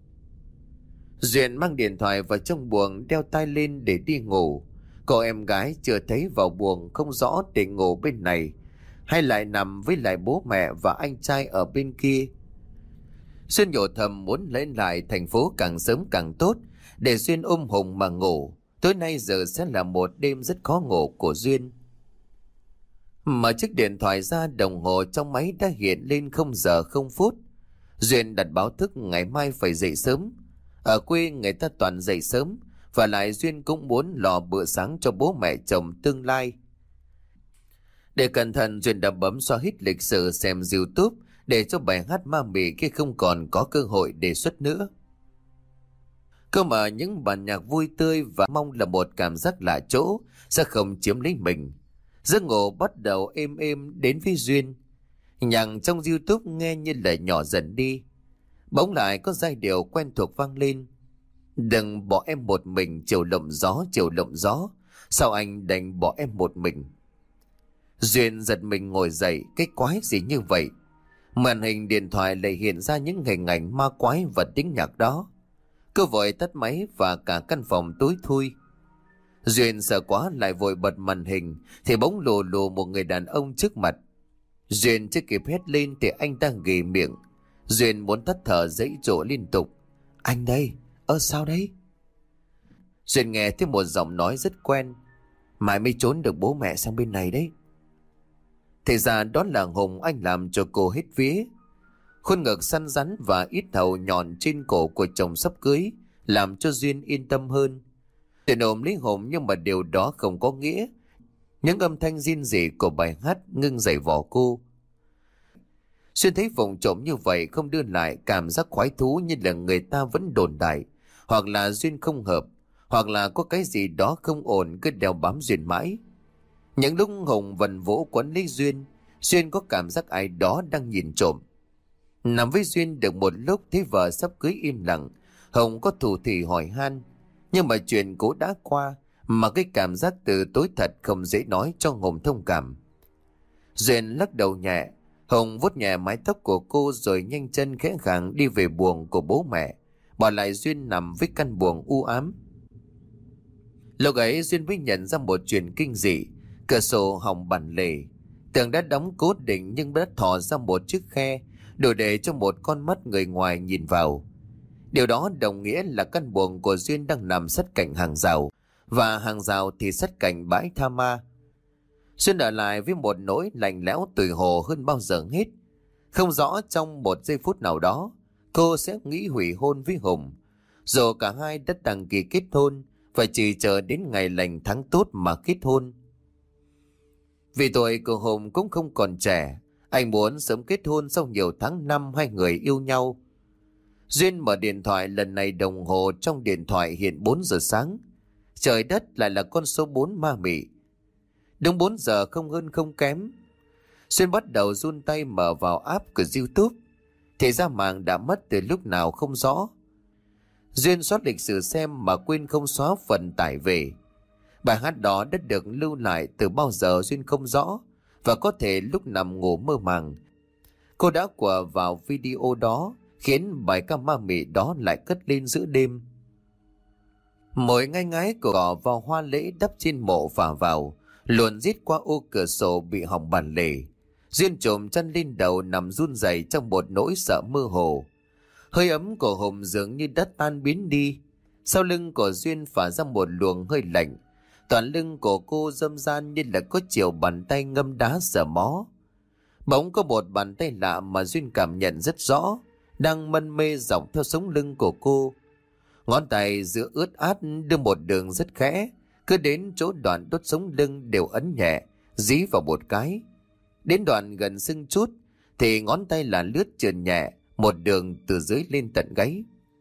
Duyên mang điện thoại vào trong buồng, đeo tai lên để đi ngủ. Cô em gái chưa thấy vào buồng, không rõ để ngủ bên này hay lại nằm với lại bố mẹ và anh trai ở bên kia. Duyên nhủ thầm muốn lấy lại thành phố càng sớm càng tốt để Duyên ôm Hùng mà ngủ. Tối nay giờ sẽ là một đêm rất khó ngủ của Duyên. Mở chiếc điện thoại ra, đồng hồ trong máy đã hiện lên 0 giờ 0 phút. Duyên đặt báo thức ngày mai phải dậy sớm. Ở quê người ta toàn dậy sớm, và lại Duyên cũng muốn lò bữa sáng cho bố mẹ chồng tương lai. Để cẩn thận, Duyên đã bấm xóa hết lịch sử xem YouTube để cho bài hát ma mị kia không còn có cơ hội đề xuất nữa. Cơ mà những bản nhạc vui tươi và mong là một cảm giác lạ chỗ sẽ không chiếm lấy mình. Giấc ngủ bắt đầu êm êm đến với Duyên. Nhạc trong YouTube nghe như là nhỏ dần đi. Bỗng lại có giai điệu quen thuộc vang lên: "Đừng bỏ em một mình, chiều lộng gió, chiều lộng gió, sao anh đành bỏ em một mình." Duyên giật mình ngồi dậy, cái quái gì như vậy? Màn hình điện thoại lại hiện ra những hình ảnh ma quái và tiếng nhạc đó. Cô vội tắt máy và cả căn phòng tối thui. Duyên sợ quá lại vội bật màn hình thì bỗng lù lù một người đàn ông trước mặt. Duyên chưa kịp hét lên thì anh đang ghì miệng. Duyên muốn tắt thở dãy dỗ liên tục: "Anh đây, sao đấy?" Duyên nghe thấy một giọng nói rất quen: "Mày mới trốn được bố mẹ sang bên này đấy." Thì ra đó là Hùng, anh làm cho cô hết vía. Khuôn ngực săn rắn và ít hầu nhọn trên cổ của chồng sắp cưới làm cho Duyên yên tâm hơn. Duyên ôm lấy Hùng, nhưng mà điều đó không có nghĩa những âm thanh rên rỉ của bài hát ngưng dậy vỏ cô. Duyên thấy vụng trộm như vậy không đưa lại cảm giác khoái thú như là người ta vẫn đồn đại, hoặc là Duyên không hợp, hoặc là có cái gì đó không ổn cứ đeo bám Duyên mãi. Những lúc Hùng vần vỗ quấn lấy Duyên, Duyên có cảm giác ai đó đang nhìn trộm. Nằm với Duyên được một lúc thấy vợ sắp cưới im lặng, Hùng có thủ thỉ hỏi han, nhưng mà chuyện cũ đã qua, mà cái cảm giác từ tối thật không dễ nói cho Hùng thông cảm. Duyên lắc đầu nhẹ. Hùng vuốt nhẹ mái tóc của cô rồi nhanh chân khẽ khàng đi về buồng của bố mẹ, bỏ lại Duyên nằm với căn buồng u ám. Lúc ấy Duyên mới nhận ra một chuyện kinh dị: cửa sổ hỏng bản lề. Tường đã đóng cố định nhưng đã thò ra một chiếc khe, đủ để cho một con mắt người ngoài nhìn vào. Điều đó đồng nghĩa là căn buồng của Duyên đang nằm sát cạnh hàng rào, và hàng rào thì sát cạnh bãi tha ma. Duyên ở lại với một nỗi lạnh lẽo tủi hổ hơn bao giờ hết. Không rõ trong một giây phút nào đó cô sẽ nghĩ hủy hôn với Hùng, dù cả hai đã đăng ký kết hôn và chỉ chờ đến ngày lành tháng tốt mà kết hôn. Vì tuổi của Hùng cũng không còn trẻ, anh muốn sớm kết hôn sau nhiều tháng năm hai người yêu nhau. Duyên mở điện thoại, lần này đồng hồ trong điện thoại hiện 4 giờ sáng. Trời đất lại là con số 4 ma mị. Đúng 4 giờ không hơn không kém. Duyên bắt đầu run tay mở vào app của YouTube. Thì ra mạng đã mất từ lúc nào không rõ. Duyên soát lịch sử xem mà quên không xóa phần tải về. Bài hát đó đã được lưu lại từ bao giờ Duyên không rõ, và có thể lúc nằm ngủ mơ màng cô đã quờ vào video đó, khiến bài ca ma mị đó lại cất lên giữa đêm. Mồi ngai ngái của cỏ vào hoa lễ đắp trên mộ phả vào, luồn rít qua ô cửa sổ bị hỏng bản lề. Duyên trồm chân lên đầu nằm run rẩy trong một nỗi sợ mơ hồ. Hơi ấm của Hùng dường như đã tan biến đi. Sau lưng của Duyên phả ra một luồng hơi lạnh. Toàn lưng của cô râm ran như là có chiều bàn tay ngâm đá sờ mó. Bỗng có một bàn tay lạ mà Duyên cảm nhận rất rõ, đang mân mê dọc theo sống lưng của cô. Ngón tay giữa ướt át đưa một đường rất khẽ, cứ đến chỗ đoạn đốt sống lưng đều ấn nhẹ, dí vào một cái. Đến đoạn gần sưng chút thì ngón tay là lướt trườn nhẹ một đường từ dưới lên tận gáy.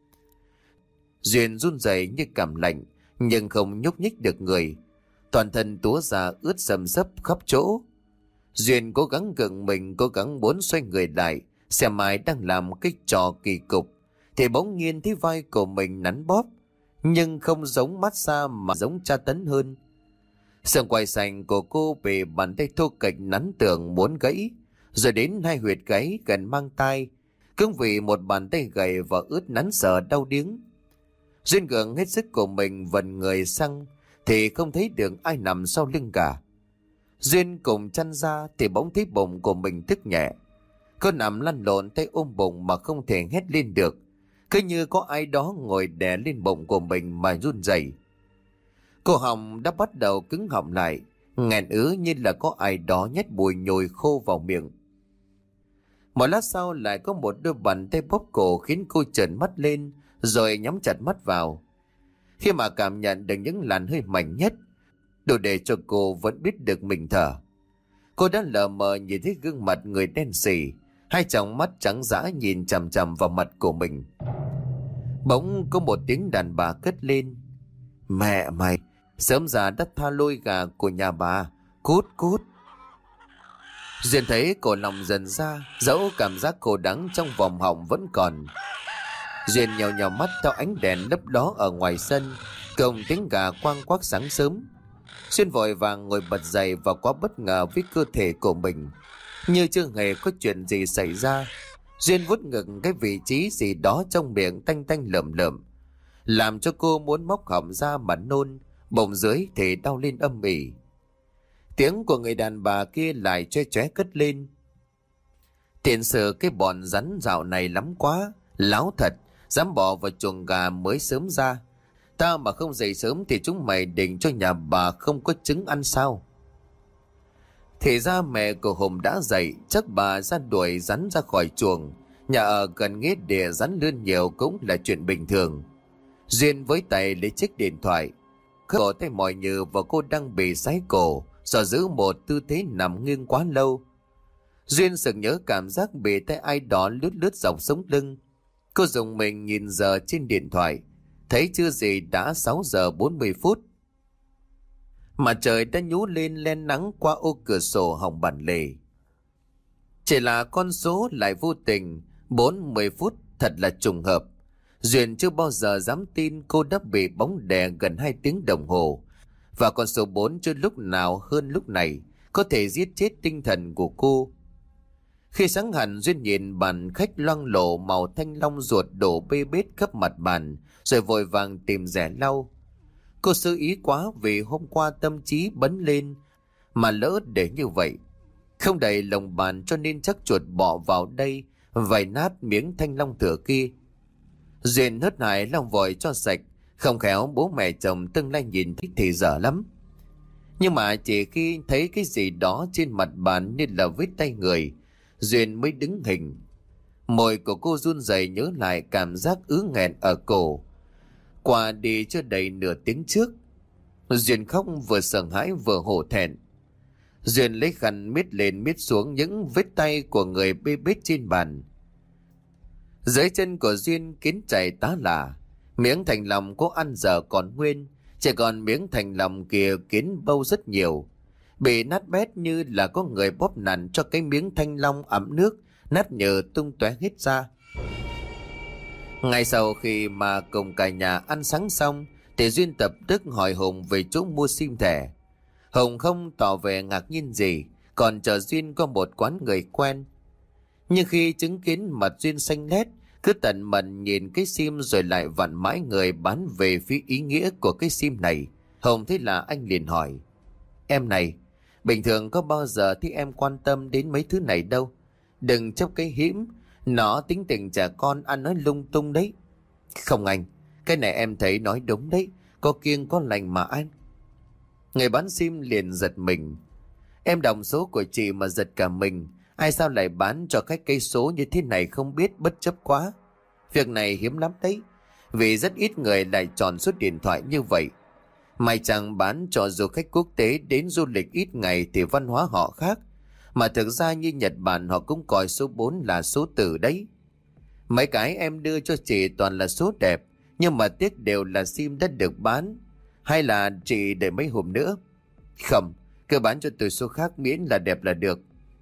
Duyên run rẩy như cảm lạnh, nhưng không nhúc nhích được người. Toàn thân túa ra ướt sầm sấp khắp chỗ. Duyên cố gắng gượng mình, cố gắng muốn xoay người lại xem ai đang làm cái trò kỳ cục, thì bỗng nhiên thấy vai của mình nắn bóp, nhưng không giống massage mà giống tra tấn hơn. Sườn quai xanh của cô bị bàn tay thô kệch nắn tưởng muốn gãy, rồi đến hai huyệt gáy gần mang tai, cứng vì một bàn tay gầy và ướt nắn sờ đau điếng. Duyên gượng hết sức của mình vần người sang thì không thấy được ai nằm sau lưng cả. Duyên cùng chăn ra thì bỗng thấy bụng của mình tức nhẹ. Cô nằm lăn lộn tay ôm bụng mà không thể hét lên được, cứ như có ai đó ngồi đè lên bụng của mình mà run rẩy. Cổ họng đã bắt đầu cứng họng lại, nghẹn ứ như là có ai đó nhét bùi nhồi khô vào miệng. Một lát sau lại có một đôi bàn tay bóp cổ khiến cô trợn mắt lên rồi nhắm chặt mắt vào. Khi mà cảm nhận được những làn hơi mạnh nhất, đủ để cho cô vẫn biết được mình thở. Cô đã lờ mờ nhìn thấy gương mặt người đen sì, hai tròng mắt trắng dã nhìn chằm chằm vào mặt của mình. Bỗng có một tiếng đàn bà cất lên. Mẹ mày, sớm già đã tha lôi gà của nhà bà, cút cút. Duyên thấy cổ lòng dần ra, dẫu cảm giác khổ đắng trong vòng họng vẫn còn. Duyên nhèo nhèo mắt theo ánh đèn lấp ló ở ngoài sân, cùng tiếng gà quang quác sáng sớm. Duyên vội vàng ngồi bật dậy và quá bất ngờ với cơ thể của mình, như chưa hề có chuyện gì xảy ra. Duyên vuốt ngực cái vị trí gì đó trong miệng tanh tanh lợm lợm, làm cho cô muốn móc họng ra mà nôn, bụng dưới thì đau lên âm ỉ. Tiếng của người đàn bà kia lại choe choé cất lên. Tiền sử cái bọn rắn dạo này lắm quá, láo thật, dám bỏ vào chuồng gà mới sớm ra. Ta mà không dậy sớm thì chúng mày định cho nhà bà không có trứng ăn sao? Thì ra mẹ của Hùng đã dậy, chắc bà ra đuổi rắn ra khỏi chuồng. Nhà ở gần nghĩa địa rắn lươn nhiều cũng là chuyện bình thường. Duyên với tay lấy chiếc điện thoại, cổ tay mỏi nhừ và cô đang bị sáy cổ do giữ một tư thế nằm nghiêng quá lâu. Duyên sực nhớ cảm giác bị tay ai đó lướt lướt dọc sống lưng. Cô dùng mình nhìn giờ trên điện thoại, thấy chưa gì đã 6 giờ 40 phút. Mặt trời đã nhú lên len nắng qua ô cửa sổ hỏng bản lề. Chỉ là con số lại vô tình, 40 phút thật là trùng hợp. Duyên chưa bao giờ dám tin cô đã bị bóng đè gần 2 tiếng đồng hồ. Và con số 4 chưa lúc nào hơn lúc này có thể giết chết tinh thần của cô. Khi sáng hẳn, Duyên nhìn bàn khách loang lổ màu thanh long ruột đổ bê bết khắp mặt bàn, rồi vội vàng tìm rẻ lau. Cô sơ ý quá vì hôm qua tâm trí bấn lên mà lỡ để như vậy. Không đầy lồng bàn cho nên chắc chuột bỏ vào đây vài nát miếng thanh long thừa kia. Duyên hớt hải lau vội cho sạch, không khéo bố mẹ chồng tương lai nhìn thích thì dở lắm. Nhưng mà chỉ khi thấy cái gì đó trên mặt bàn như là vết tay người, Duyên mới đứng hình. Môi của cô run rẩy nhớ lại cảm giác ứ nghẹn ở cổ. Qua đi chưa đầy nửa tiếng trước, Duyên khóc vừa sợ hãi vừa hổ thẹn. Duyên lấy khăn miết lên miết xuống những vết tay của người bê bết trên bàn. Dưới chân của Duyên kiến chảy tá lả, miếng thành lòng cô ăn giờ còn nguyên, chỉ còn miếng thành lòng kia kiến bâu rất nhiều, bị nát bét như là có người bóp nặn cho cái miếng thanh long ẩm nước, nát nhừ tung tóe hết ra. Ngay sau khi mà cùng cả nhà ăn sáng xong thì Duyên tập tức hỏi Hùng về chỗ mua sim thẻ. Hùng không tỏ vẻ ngạc nhiên gì, còn chờ Duyên qua một quán người quen. Nhưng khi chứng kiến mặt Duyên xanh lét, cứ tận mận nhìn cái sim rồi lại vặn mãi người bán về phía ý nghĩa của cái sim này, Hùng thấy là anh liền hỏi: Em này, bình thường có bao giờ thì em quan tâm đến mấy thứ này đâu. Đừng chấp cái hĩm, nó tính tình trẻ con ăn nói lung tung đấy. Không anh, cái này em thấy nói đúng đấy, có kiêng có lành mà anh. Người bán sim liền giật mình. Em đọc số của chị mà giật cả mình. Ai sao lại bán cho khách cây số như thế này không biết, bất chấp quá. Việc này hiếm lắm đấy, vì rất ít người lại chọn số điện thoại như vậy. May chẳng bán cho du khách quốc tế đến du lịch ít ngày thì văn hóa họ khác. Mà thực ra như Nhật Bản họ cũng coi số 4 là số tử đấy. Mấy cái em đưa cho chị toàn là số đẹp, nhưng mà tiếc đều là sim đã được bán. Hay là chị để mấy hôm nữa? Không, cứ bán cho tôi số khác miễn là đẹp là được.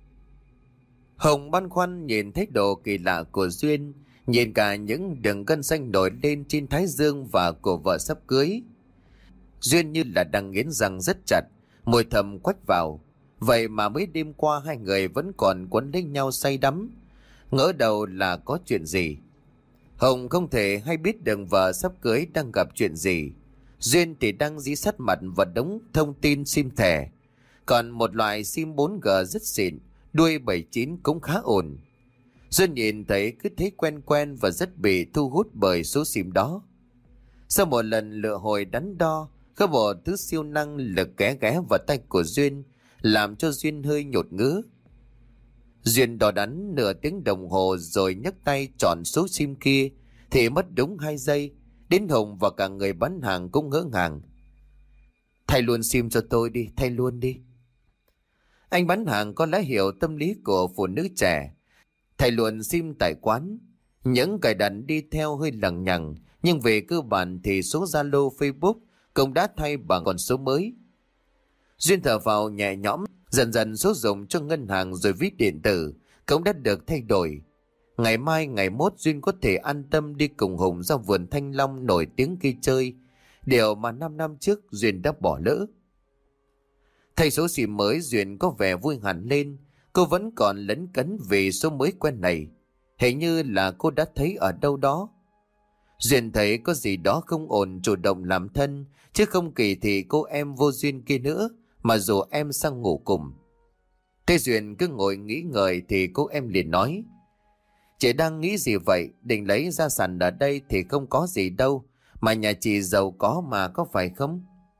Hồng băn khoăn nhìn thấy đồ kỳ lạ của Duyên, nhìn cả những đường gân xanh nổi lên trên thái dương và cổ vợ sắp cưới. Duyên như là đang nghiến răng rất chặt, môi thầm quách vào. Vậy mà mấy đêm qua hai người vẫn còn quấn lấy nhau say đắm, ngỡ đầu là có chuyện gì. Hồng không thể hay biết đường vợ sắp cưới đang gặp chuyện gì. Duyên thì đang dí sát mặt vào đống thông tin sim thẻ. Còn một loại sim 4G rất xịn, đuôi 79 cũng khá ổn. Duyên nhìn thấy cứ thấy quen quen và rất bị thu hút bởi số sim đó. Sau một lần lựa hồi đắn đo, có một thứ siêu năng lực ghé ghé vào tay của Duyên, làm cho Duyên hơi nhột ngứa. Duyên đo đắn nửa tiếng đồng hồ rồi nhấc tay chọn số sim kia thì mất đúng 2 giây. Đến Hồng và cả người bán hàng cũng ngỡ ngàng. Thay luôn sim cho tôi đi, thay luôn đi. Anh bán hàng có lẽ hiểu tâm lý của phụ nữ trẻ. Thay luôn sim tại quán, những cài đặt đi theo hơi lằng nhằng, nhưng về cơ bản thì số Zalo, Facebook cũng đã thay bằng con số mới. Duyên thở vào nhẹ nhõm, dần dần số dùng cho ngân hàng rồi ví điện tử cũng đã được thay đổi. Ngày mai ngày mốt Duyên có thể an tâm đi cùng Hùng ra vườn thanh long nổi tiếng kia chơi, điều mà 5 năm trước Duyên đã bỏ lỡ. Thay số sim mới, Duyên có vẻ vui hẳn lên. Cô vẫn còn lấn cấn vì số mới quen này, hình như là cô đã thấy ở đâu đó. Duyên thấy có gì đó không ổn, chủ động làm thân, chứ không kỳ thì cô em vô duyên kia nữa mà rủ em sang ngủ cùng. Thế Duyên cứ ngồi nghĩ ngợi thì cô em liền nói: Chị đang nghĩ gì vậy? Định lấy gia sản ở đây thì không có gì đâu, mà nhà chị giàu có mà, có phải không?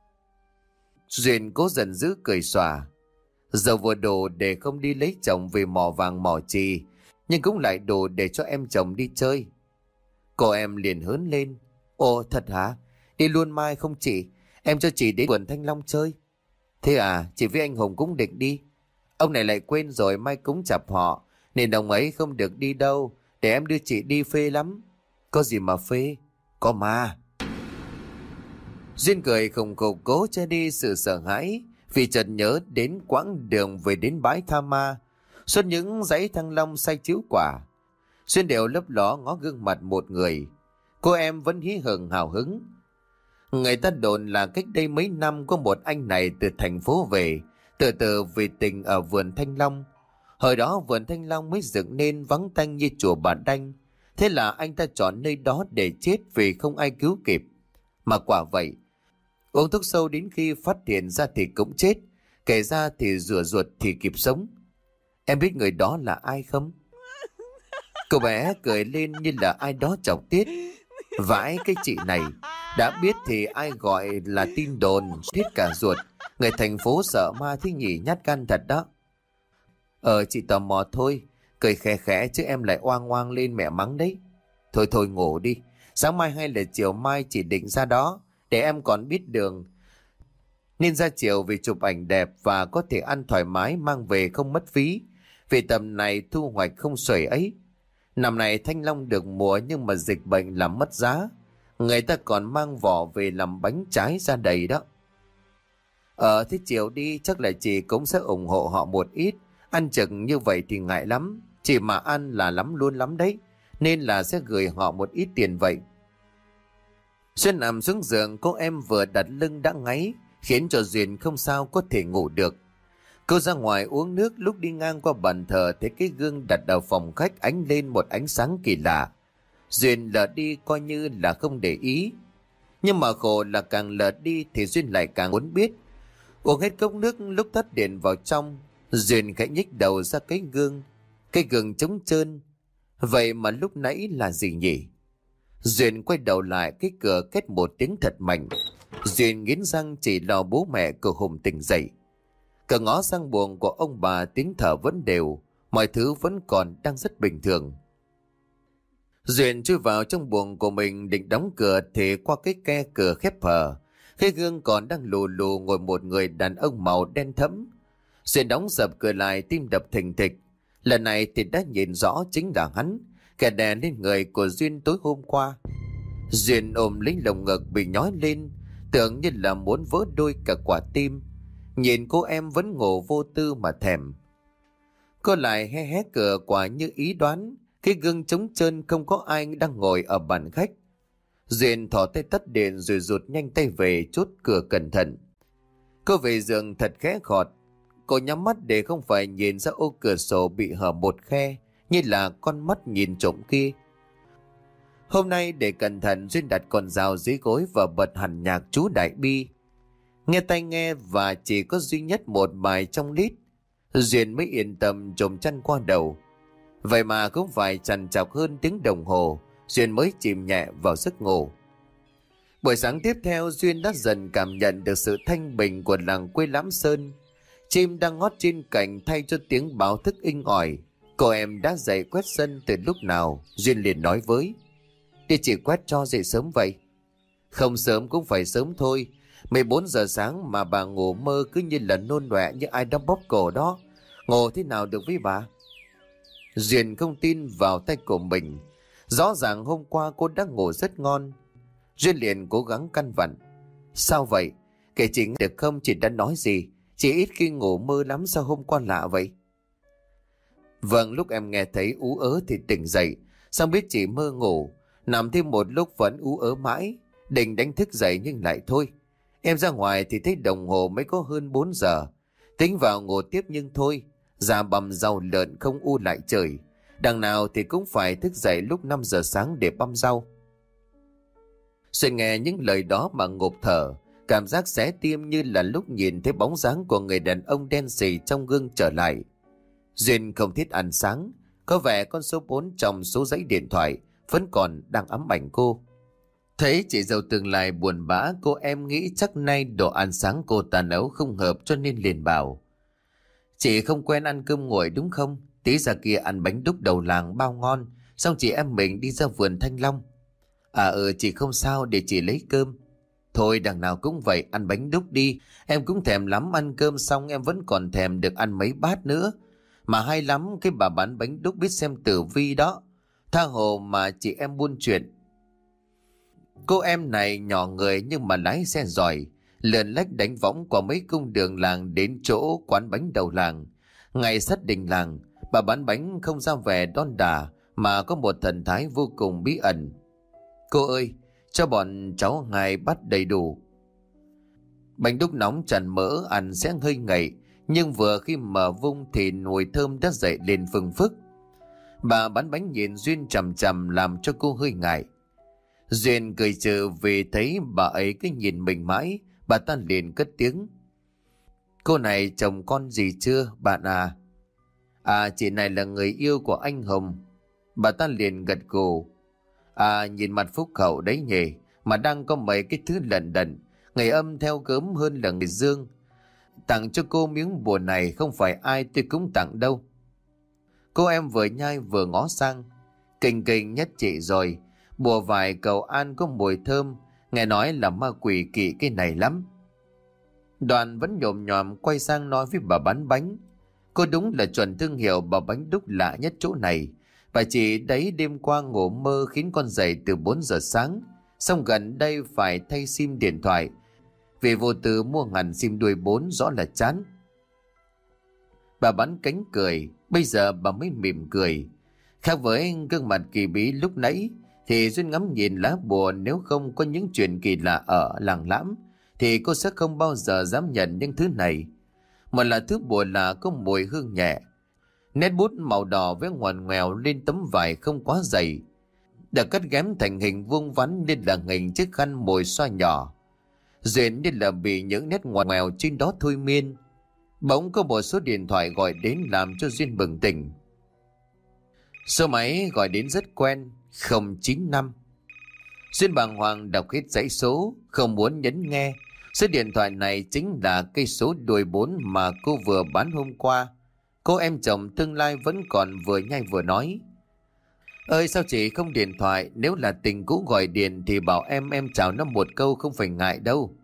Duyên cố giận dữ cười xòa. Giàu vừa đủ để không đi lấy chồng vì mỏ vàng mỏ chì, nhưng cũng lại đủ để cho em chồng đi chơi. Cô em liền hớn lên: Ồ thật hả? Đi luôn mai không chị? Em cho chị đến vườn thanh long chơi. Thế à, chị với anh Hùng cũng định đi. Ông này lại quên rồi, mai cúng chập họ nên ông ấy không được đi đâu. Để em đưa chị đi, phê lắm. Có gì mà phê? Có ma. Duyên cười khùng khục cố che đi sự sợ hãi, vì chợt nhớ đến quãng đường về đến bãi tha ma, suốt những dãy thanh long say chiếu quả. Duyên đều lấp ló ngó gương mặt một người. Cô em vẫn hí hửng hào hứng. Người ta đồn là cách đây mấy năm có một anh này từ thành phố về, từ từ vì tình ở vườn thanh long. Hồi đó vườn thanh long mới dựng nên vắng tanh như chùa Bà Đanh. Thế là anh ta chọn nơi đó để chết vì không ai cứu kịp. Mà quả vậy, uống thuốc sâu đến khi phát hiện ra thì cũng chết, kể ra thì rửa ruột thì kịp sống. Em biết người đó là ai không? Cô bé cười lên như là ai đó chọc tiết. Vãi cái chị này, đã biết thì ai gọi là tin đồn, thiết cả ruột. Người thành phố sợ ma thế nhỉ, nhát gan thật đó. Chị tò mò thôi, cười khẽ khẽ chứ em lại oang oang lên mẹ mắng đấy. Thôi thôi ngủ đi, sáng mai hay là chiều mai chỉ định ra đó, để em còn biết đường. Nên ra chiều vì chụp ảnh đẹp và có thể ăn thoải mái mang về không mất phí. Vì tầm này thu hoạch không xuể ấy. Năm này thanh long được mùa nhưng mà dịch bệnh làm mất giá. Người ta còn mang vỏ về làm bánh trái ra đầy đó. Thế chiều đi chắc là chị cũng sẽ ủng hộ họ một ít. Ăn chừng như vậy thì ngại lắm. Chị mà ăn là lắm luôn lắm đấy. Nên là sẽ gửi họ một ít tiền vậy. Xuyên nằm xuống giường, cô em vừa đặt lưng đã ngáy, khiến cho Duyên không sao có thể ngủ được. Cô ra ngoài uống nước, lúc đi ngang qua bàn thờ thấy cái gương đặt ở phòng khách ánh lên một ánh sáng kỳ lạ. Duyên lờ đi coi như là không để ý. Nhưng mà khổ là càng lờ đi thì Duyên lại càng muốn biết. Uống hết cốc nước, lúc tắt điện vào trong, Duyên khẽ nhích đầu ra cái gương. Cái gương trống trơn. Vậy mà lúc nãy là gì nhỉ? Duyên quay đầu lại, cái cửa két một tiếng thật mạnh. Duyên nghiến răng chỉ lo bố mẹ của Hùng tỉnh dậy. Cửa ngó sang buồng của ông bà, tiếng thở vẫn đều, mọi thứ vẫn còn đang rất bình thường. Duyên chui vào trong buồng của mình định đóng cửa thì qua cái ke cửa khép hờ, cái gương còn đang lù lù ngồi một người đàn ông màu đen thẫm. Duyên đóng sập cửa lại, tim đập thình thịch. Lần này thì đã nhìn rõ chính là hắn, kẻ đè lên người của Duyên tối hôm qua. Duyên ôm lấy lồng ngực bị nhói lên, tưởng như là muốn vỡ đôi cả quả tim. Nhìn cô em vẫn ngủ vô tư mà thèm. Cô lại hé hé cửa, quả như ý đoán, cái gương trống trơn không có ai đang ngồi ở bàn khách. Duyên thò tay tắt điện rồi rụt nhanh tay về, chốt cửa cẩn thận. Cô về giường thật khẽ khọt. Cô nhắm mắt để không phải nhìn ra ô cửa sổ bị hở một khe, như là con mắt nhìn trộm kia. Hôm nay để cẩn thận, Duyên đặt con dao dưới gối và bật hẳn nhạc chú Đại Bi. Nghe tai nghe và chỉ có duy nhất một bài trong lít, Duyên mới yên tâm chồm chăn qua đầu. Vậy mà cũng phải trằn trọc hơn tiếng đồng hồ, Duyên mới chìm nhẹ vào giấc ngủ. Buổi sáng tiếp theo, Duyên đã dần cảm nhận được sự thanh bình của làng quê Lãm Sơn. Chim đang hót trên cành thay cho tiếng báo thức inh ỏi. Cô em đã dậy quét sân từ lúc nào? Duyên liền nói với: "Đi chỉ quét cho dậy sớm vậy." "Không sớm cũng phải sớm thôi. 14 giờ sáng mà bà ngủ mơ cứ như là nôn ọe như ai đó bóp cổ đó. Ngủ thế nào được với bà?" Duyên không tin vào tay của mình. Rõ ràng hôm qua cô đã ngủ rất ngon. Duyên liền cố gắng căn vặn: "Sao vậy? Kể chị nghe được không? Chị đã nói gì? Chị ít khi ngủ mơ lắm, sao hôm qua lạ vậy?" "Vâng, lúc em nghe thấy ú ớ thì tỉnh dậy. Xong biết chị mơ ngủ. Nằm thêm một lúc vẫn ú ớ mãi. Định đánh thức dậy nhưng lại thôi. Em ra ngoài thì thấy đồng hồ mới có hơn 4 giờ. Tính vào ngủ tiếp nhưng thôi. Da bằm rau lợn không u lại trời. Đằng nào thì cũng phải thức dậy lúc 5 giờ sáng để băm rau." Xuyên nghe những lời đó mà ngộp thở. Cảm giác xé tim như là lúc nhìn thấy bóng dáng của người đàn ông đen sì trong gương trở lại. Duyên không thích ăn sáng. Có vẻ con số 4 trong số dãy điện thoại vẫn còn đang ám ảnh cô. Thấy chị dâu tương lai buồn bã, cô em nghĩ chắc nay đồ ăn sáng cô ta nấu không hợp cho nên liền bảo: "Chị không quen ăn cơm nguội đúng không? Tí ra kia ăn bánh đúc đầu làng bao ngon, xong chị em mình đi ra vườn thanh long." Chị không sao, để chị lấy cơm." "Thôi đằng nào cũng vậy, ăn bánh đúc đi. Em cũng thèm lắm, ăn cơm xong em vẫn còn thèm được ăn mấy bát nữa. Mà hay lắm, cái bà bán bánh đúc biết xem tử vi đó. Tha hồ mà chị em buôn chuyện." Cô em này nhỏ người nhưng mà lái xe giỏi, lượn lách đánh võng qua mấy cung đường làng đến chỗ quán bánh đầu làng. Ngày sát đình làng, bà bán bánh không ra vẻ đon đả mà có một thần thái vô cùng bí ẩn. "Cô ơi, cho bọn cháu 2 bát đầy đủ." Bánh đúc nóng tràn mỡ, ăn sẽ hơi ngậy, nhưng vừa khi mở vung thì mùi thơm đã dậy lên phừng phức. Bà bán bánh nhìn Duyên chằm chằm làm cho cô hơi ngại. Duyên cười trừ vì thấy bà ấy cứ nhìn mình mãi. Bà ta liền cất tiếng: "Cô này chồng con gì chưa bạn à?" À, chị này là người yêu của anh Hùng. Bà ta liền gật gù. À, nhìn mặt phúc hậu đấy nhỉ, mà đang có mấy cái thứ lận đận. Người âm theo gớm hơn là người dương. Tặng cho cô miếng bùa này không phải ai tôi cũng tặng đâu. Cô em vừa nhai vừa ngó sang. Kinh kinh nhất chị rồi. Bùa vải cầu an có mùi thơm. Nghe nói là ma quỷ kỵ cái này lắm. Đoàn vẫn nhồm nhòm quay sang nói với bà bán bánh. Cô đúng là chuẩn thương hiệu bà bánh đúc lạ nhất chỗ này. Bà chị đấy đêm qua ngủ mơ khiến con dậy từ 4 giờ sáng. Xong gần đây phải thay sim điện thoại. Vì vô tư mua hẳn sim đuôi 4 rõ là chán. Bà bán cánh cười. Bây giờ bà mới mỉm cười. Khác với gương mặt kỳ bí lúc nãy, thì Duyên ngắm nhìn lá bùa, nếu không có những chuyện kỳ lạ ở làng Lãm thì cô sẽ không bao giờ dám nhận những thứ này. Một là thứ bùa lạ có mùi hương nhẹ. Nét bút màu đỏ với ngoằn ngoèo lên tấm vải không quá dày. Được cắt ghém thành hình vuông vắn nên là hình chiếc khăn mồi xoa nhỏ. Duyên như là bị những nét ngoằn ngoèo trên đó thôi miên. Bỗng có một số điện thoại gọi đến làm cho Duyên bừng tỉnh. Số máy gọi đến rất quen, 095. Duyên bàng hoàng đọc hết dãy số, không muốn nhấn nghe. Số điện thoại này chính là cây số đuôi 4 mà cô vừa bán hôm qua. Cô em chồng tương lai vẫn còn vừa nhai vừa nói. Ơi sao chị không điện thoại, nếu là tình cũ gọi điện thì bảo em chào nó một câu không phải ngại đâu.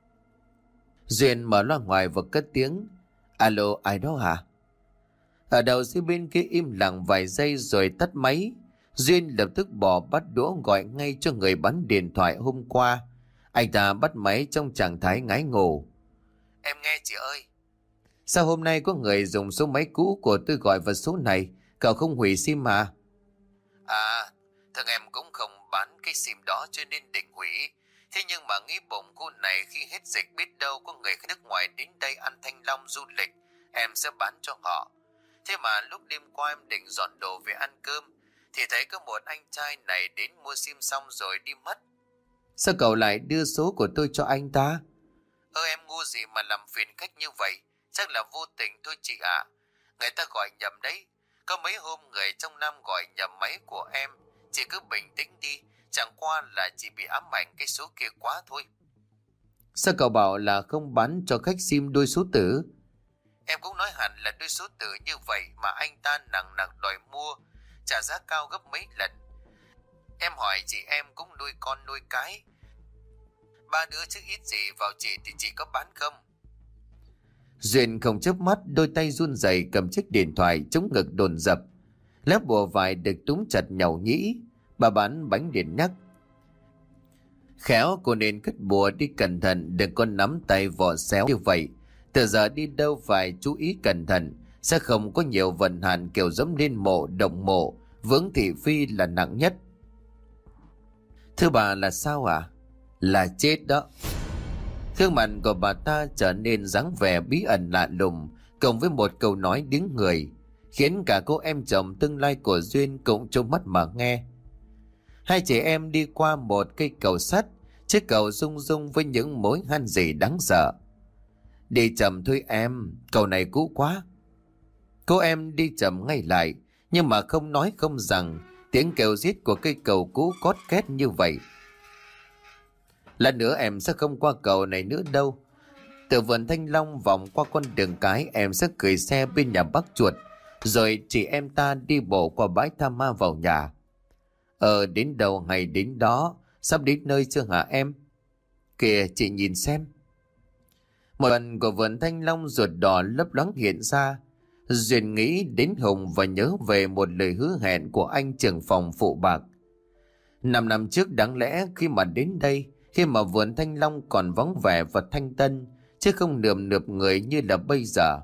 Duyên mở loa ngoài và cất tiếng. Alo, ai đó hả? Ở đầu dây bên kia im lặng vài giây rồi tắt máy. Duyên lập tức bỏ bắt đũa gọi ngay cho người bán điện thoại hôm qua. Anh ta bắt máy trong trạng thái ngái ngủ. Em nghe chị ơi. Sao hôm nay có người dùng số máy cũ của tôi gọi vào số này? Cậu không hủy sim mà? À, thằng em cũng không bán cái sim đó cho nên định hủy. Thế nhưng mà nghĩ bụng cô này khi hết dịch biết đâu có người nước ngoài đến đây ăn thanh long du lịch, em sẽ bán cho họ. Thế mà lúc đêm qua em định dọn đồ về ăn cơm thì thấy có một anh trai này đến mua sim xong rồi đi mất. Sao cậu lại đưa số của tôi cho anh ta? Em ngu gì mà làm phiền khách như vậy? Chắc là vô tình thôi chị ạ. Người ta gọi nhầm đấy. Có mấy hôm người trong Nam gọi nhầm máy của em. Chị cứ bình tĩnh đi. Chẳng qua là chị bị ám ảnh cái số kia quá thôi. Sao cậu bảo là không bán cho khách sim đuôi số tử? Em cũng nói hẳn là đuôi số tử như vậy mà anh ta nặng nặc đòi mua, trả giá cao gấp mấy lần. Em hỏi chị em cũng nuôi con nuôi cái. Ba đứa chứ ít gì vào chị thì chị có bán không? Duyên không chớp mắt, đôi tay run rẩy cầm chiếc điện thoại chống ngực đồn dập. Lớp bùa vải được túm chặt nhàu nhĩ. Bà bán bánh điện nhắc. Khéo cô nên cất bùa đi cẩn thận, đừng có nắm tay vò xéo như vậy. Từ giờ đi đâu phải chú ý cẩn thận, sẽ không có nhiều vận hạn kiểu dẫm lên mộ, động mộ, vướng thị phi là nặng nhất. Thưa bà là sao ạ? Là chết đó. Gương mặt của bà ta trở nên dáng vẻ bí ẩn lạ lùng, cộng với một câu nói điếng người, khiến cả cô em chồng tương lai của Duyên cũng trông mắt mà nghe. Hai chị em đi qua một cây cầu sắt, chiếc cầu rung rung với những mối han gì đáng sợ. Đi chậm thôi em, cầu này cũ quá. Cô em đi chậm ngay lại, nhưng mà không nói không rằng, tiếng kêu rít của cây cầu cũ cót két như vậy. Lần nữa em sẽ không qua cầu này nữa đâu. Từ vườn thanh long vòng qua con đường cái, em sẽ gửi xe bên nhà bác chuột, rồi chị em ta đi bộ qua bãi tha ma vào nhà. Đến đầu ngày đến đó, sắp đến nơi chưa hả em? Kìa chị nhìn xem. Một phần của vườn thanh long ruột đỏ lấp loáng hiện ra. Duyên nghĩ đến Hùng và nhớ về một lời hứa hẹn của anh trưởng phòng phụ bạc. 5 năm trước đáng lẽ khi mà đến đây, khi mà vườn thanh long còn vắng vẻ và thanh tân, chứ không nườm nượp người như là bây giờ.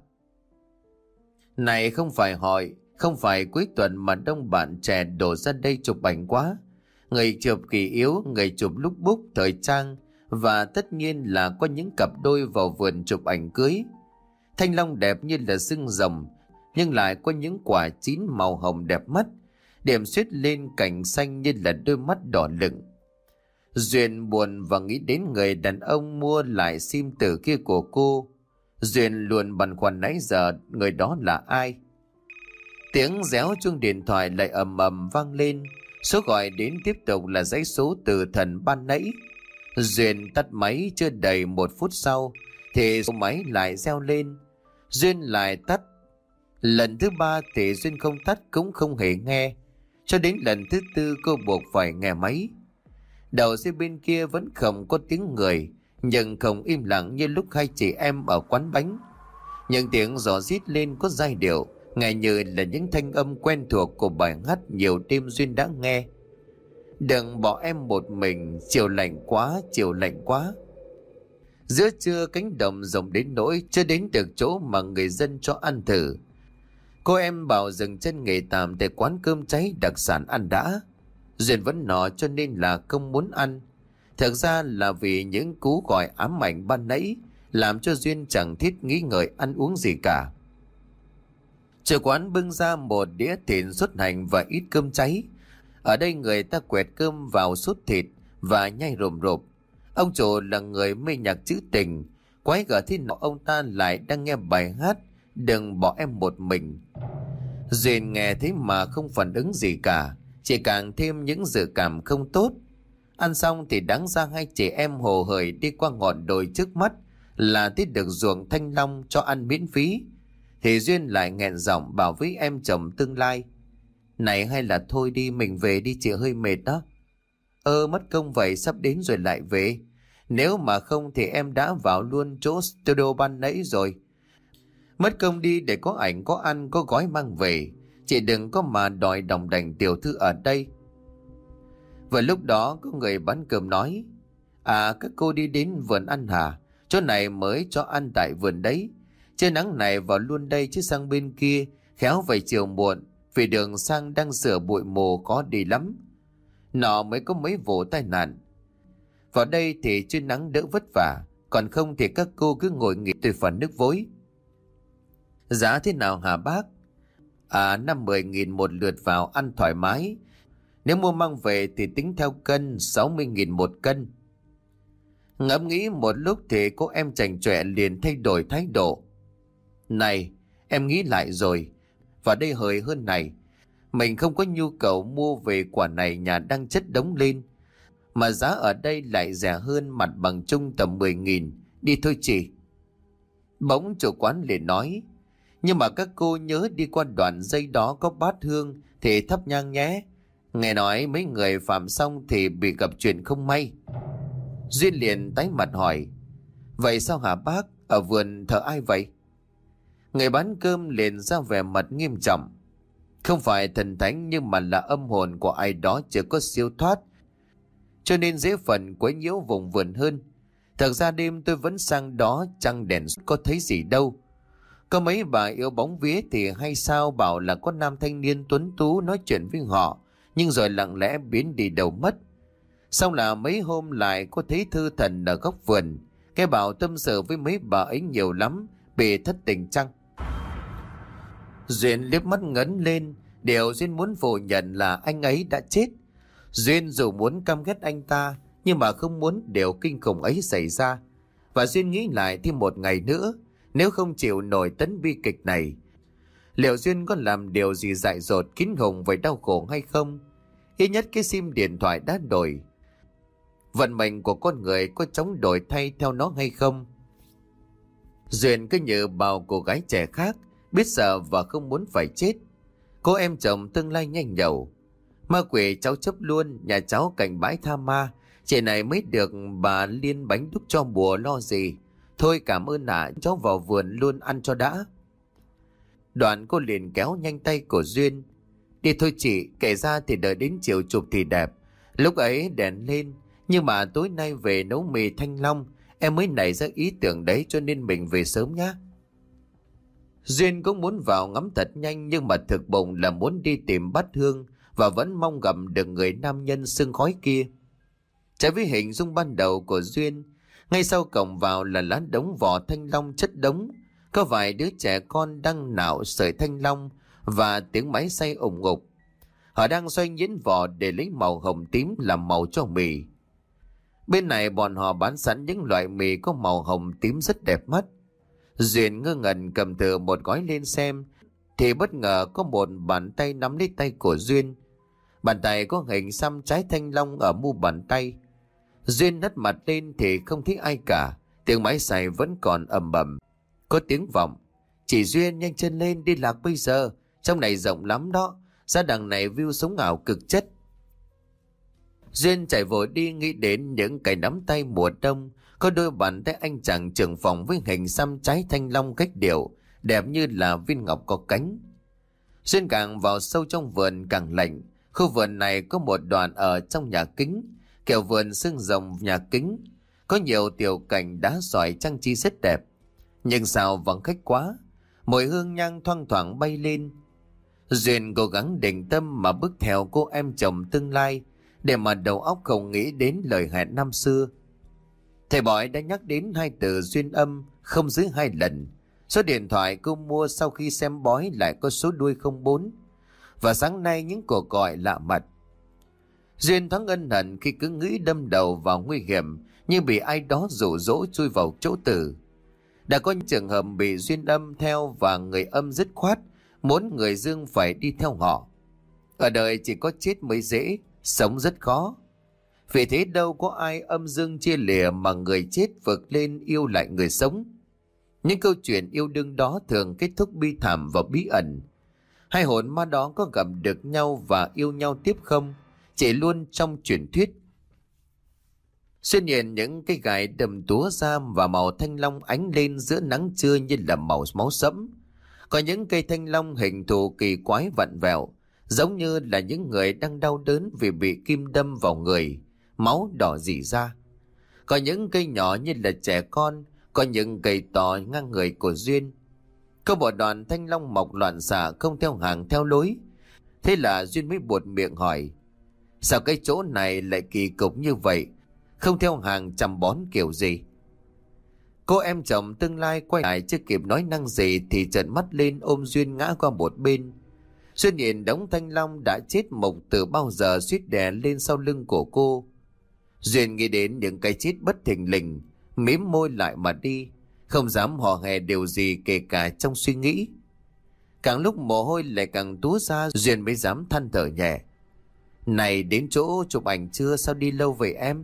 Này không phải hỏi, không phải cuối tuần mà đông bạn trẻ đổ ra đây chụp ảnh quá. Người chụp kỳ yếu, người chụp lúc búc, thời trang, và tất nhiên là có những cặp đôi vào vườn chụp ảnh cưới. Thanh long đẹp như là xương rồng, nhưng lại có những quả chín màu hồng đẹp mắt, điểm xuyết lên cành xanh như là đôi mắt đỏ lựng. Duyên buồn và nghĩ đến người đàn ông mua lại sim tử kia của cô. Duyên luôn băn khoăn nãy giờ người đó là ai. Tiếng réo chuông điện thoại lại ầm ầm vang lên. Số gọi đến tiếp tục là dãy số từ thần ban nãy. Duyên tắt máy chưa đầy 1 phút sau thì số máy lại reo lên. Duyên lại tắt. Lần thứ 3 thì Duyên không tắt cũng không hề nghe. Cho đến lần thứ 4 cô buộc phải nghe máy. Đầu dây bên kia vẫn không có tiếng người, nhưng không im lặng như lúc hai chị em ở quán bánh. Những tiếng gió rít lên có giai điệu, nghe như là những thanh âm quen thuộc của bài hát nhiều đêm Duyên đã nghe. Đừng bỏ em một mình, chiều lạnh quá, chiều lạnh quá. Giữa trưa cánh đồng rộng đến nỗi chưa đến được chỗ mà người dân cho ăn thử. Cô em bảo dừng chân nghỉ tạm tại quán cơm cháy đặc sản ăn đã. Duyên vẫn nọ cho nên là không muốn ăn. Thực ra là vì những cú gọi ám ảnh ban nãy làm cho Duyên chẳng thiết nghĩ ngợi ăn uống gì cả. Chủ quán bưng ra một đĩa thịt sốt hành và ít cơm cháy. Ở đây người ta quẹt cơm vào sốt thịt và nhai rồm rộp. Ông chủ là người mê nhạc trữ tình. Quái gở thế nào ông ta lại đang nghe bài hát Đừng bỏ em một mình. Duyên nghe thế mà không phản ứng gì cả, chỉ càng thêm những dự cảm không tốt. Ăn xong thì đáng ra hai chị em hồ hởi đi qua ngọn đồi trước mắt là thấy được ruộng thanh long cho ăn miễn phí. Thì Duyên lại nghẹn giọng bảo với em chồng tương lai: Này hay là thôi đi, mình về đi, chị hơi mệt đó. Mất công vậy, sắp đến rồi lại về. Nếu mà không thì em đã vào luôn chỗ studio ban nãy rồi. Mất công đi để có ảnh, có ăn, có gói mang về. Chị đừng có mà đòi đồng đành tiểu thư ở đây. Vừa lúc đó có người bán cơm nói: các cô đi đến vườn ăn hả? Chỗ này mới cho ăn tại vườn đấy. Chưa nắng này vào luôn đây chứ sang bên kia khéo về chiều muộn, vì đường sang đang sửa bụi mù khó đi lắm. Nọ mới có mấy vụ tai nạn. Vào đây thì chưa nắng đỡ vất vả, còn không thì các cô cứ ngồi nghỉ tôi phần nước vối. Giá thế nào hả bác? 50.000 một lượt vào ăn thoải mái. Nếu mua mang về thì tính theo cân, 60.000 một cân. Ngẫm nghĩ một lúc thì cô em chảnh chọe liền thay đổi thái độ. Này, em nghĩ lại rồi. Vào đây hời hơn này. Mình không có nhu cầu mua về quả này nhà đang chất đống lên. Mà giá ở đây lại rẻ hơn mặt bằng chung tầm 10.000. Đi thôi chị. Bỗng chủ quán liền nói: Nhưng mà các cô nhớ đi qua đoạn dây đó có bát hương thì thắp nhang nhé. Nghe nói mấy người phạm xong thì bị gặp chuyện không may. Duyên liền tái mặt hỏi: Vậy sao hả bác? Ở vườn thờ ai vậy? Người bán cơm liền ra vẻ mặt nghiêm trọng: Không phải thần thánh nhưng mà là âm hồn của ai đó chưa có siêu thoát, cho nên dễ phần quấy nhiễu vùng vườn hơn. Thật ra đêm tôi vẫn sang đó trăng đèn có thấy gì đâu. Có mấy bà yêu bóng vía thì hay sao bảo là có nam thanh niên tuấn tú nói chuyện với họ, nhưng rồi lặng lẽ biến đi đâu mất. Xong là mấy hôm lại có thấy thư thần ở góc vườn, cái bảo tâm sự với mấy bà ấy nhiều lắm, bị thất tình chăng? Duyên liếc mắt ngấn lên. Điều Duyên muốn phủ nhận là anh ấy đã chết. Duyên dù muốn căm ghét anh ta, nhưng mà không muốn điều kinh khủng ấy xảy ra. Và Duyên nghĩ lại thêm một ngày nữa, nếu không chịu nổi tấn bi kịch này, liệu Duyên có làm điều gì dại dột kín hùng với đau khổ hay không? Ít nhất cái sim điện thoại đã đổi. Vận mệnh của con người có chóng đổi thay theo nó hay không? Duyên cứ như bao cô gái trẻ khác, biết sợ và không muốn phải chết. Cô em chồng tương lai nhanh nhẩu: Ma quỷ cháu chấp luôn, nhà cháu cạnh bãi tha ma. Chị này mới được bà Liên bánh đúc cho bùa, lo gì. Thôi cảm ơn ạ, cháu vào vườn luôn ăn cho đã. Đoạn cô liền kéo nhanh tay của Duyên: Đi thôi chị, kể ra thì đợi đến chiều chụp thì đẹp. Lúc ấy đèn lên, nhưng mà tối nay về nấu mì thanh long. Em mới nảy ra ý tưởng đấy cho nên mình về sớm nhá. Duyên cũng muốn vào ngắm thật nhanh, nhưng mà thực bụng là muốn đi tìm bát hương và vẫn mong gặp được người nam nhân sương khói kia. Trái với hình dung ban đầu của Duyên, ngay sau cổng vào là lá đống vỏ thanh long chất đống. Có vài đứa trẻ con đang nạo sợi thanh long và tiếng máy xay ủng ục. Họ đang xoay nhuyễn vỏ để lấy màu hồng tím làm màu cho mì. Bên này bọn họ bán sẵn những loại mì có màu hồng tím rất đẹp mắt. Duyên ngơ ngẩn cầm thử một gói lên xem thì bất ngờ có một bàn tay nắm lấy tay của Duyên. Bàn tay có hình xăm trái thanh long ở mu bàn tay. Duyên nất mặt lên thì không thấy ai cả. Tiếng máy xay vẫn còn ầm ầm. Có tiếng vọng: "Chị Duyên, nhanh chân lên, đi lạc bây giờ. Trong này rộng lắm đó. Ra đằng này view sống ảo cực chất." Duyên chạy vội đi, nghĩ đến những cái nắm tay mùa đông. Có đôi bàn tay anh chàng trưởng phòng với hình xăm trái thanh long cách điệu, đẹp như là viên ngọc có cánh. Duyên càng vào sâu trong vườn càng lạnh. Khu vườn này có một đoạn ở trong nhà kính, kiểu vườn xương rồng nhà kính. Có nhiều tiểu cảnh đá sỏi trang trí rất đẹp. Nhưng sao vắng khách quá. Mùi hương nhang thoang thoảng bay lên. Duyên cố gắng định tâm mà bước theo cô em chồng tương lai, để mà đầu óc không nghĩ đến lời hẹn năm xưa. Thầy bói đã nhắc đến hai từ duyên âm không dưới 2 lần. Số điện thoại cô mua sau khi xem bói lại có số đuôi 04. Và sáng nay những cuộc gọi lạ mặt. Duyên thoáng ân hận khi cứ nghĩ đâm đầu vào nguy hiểm, như bị ai đó dụ dỗ chui vào chỗ tử. Đã có những trường hợp bị duyên âm theo và người âm dứt khoát muốn người dương phải đi theo họ. Ở đời chỉ có chết mới dễ, sống rất khó. Vì thế đâu có ai âm dương chia lìa mà người chết vượt lên yêu lại người sống. Những câu chuyện yêu đương đó thường kết thúc bi thảm và bí ẩn. Hai hồn ma đó có gặp được nhau và yêu nhau tiếp không, chỉ luôn trong truyền thuyết. Xuyên nhìn những cái gai đầm túa ra và màu thanh long ánh lên giữa nắng trưa như là màu máu sẫm. Có những cây thanh long hình thù kỳ quái vặn vẹo, giống như là những người đang đau đớn vì bị kim đâm vào người, máu đỏ rỉ ra. Có những cây nhỏ như là trẻ con, có những cây to ngang người của Duyên. Có một đoàn thanh long mọc loạn xạ không theo hàng theo lối. Thế là Duyên mới buột miệng hỏi: "Sao cái chỗ này lại kỳ cục như vậy, không theo hàng chăm bón kiểu gì?" Cô em chồng tương lai quay lại chưa kịp nói năng gì thì trợn mắt lên ôm Duyên ngã qua một bên. Duyên nhìn đống thanh long đã chết mục từ bao giờ suýt đè lên sau lưng của cô. Duyên nghĩ đến những cái chết bất thình lình, mím môi lại mà đi, không dám hò hè điều gì kể cả trong suy nghĩ. Càng lúc mồ hôi lại càng túa ra, Duyên mới dám than thở nhẹ: "Này, đến chỗ chụp ảnh chưa, sao đi lâu vậy em?"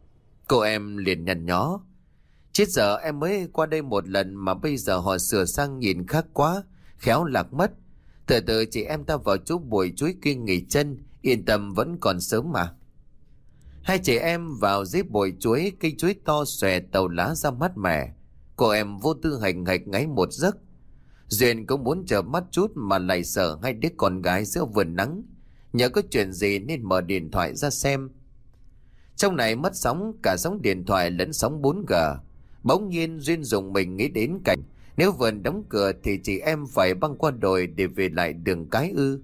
Cô em liền nhăn nhó: "Chết giờ em mới qua đây một lần mà bây giờ họ sửa sang nhìn khác quá, khéo lạc mất. Từ từ chị em ta vào chỗ bụi chuối kia nghỉ chân, yên tâm vẫn còn sớm mà." Hai chị em vào dưới bụi chuối, cây chuối to xòe tàu lá ra mát mẻ. Cô em vô tư hành hạch ngáy một giấc. Duyên cũng muốn chợp mắt chút mà lại sợ hai đứa con gái giữa vườn nắng, nhớ có chuyện gì nên mở điện thoại ra xem. Trong này mất sóng, cả sóng điện thoại lẫn sóng 4G. Bỗng nhiên Duyên dùng mình nghĩ đến cảnh nếu vườn đóng cửa thì chị em phải băng qua đồi để về lại đường cái ư.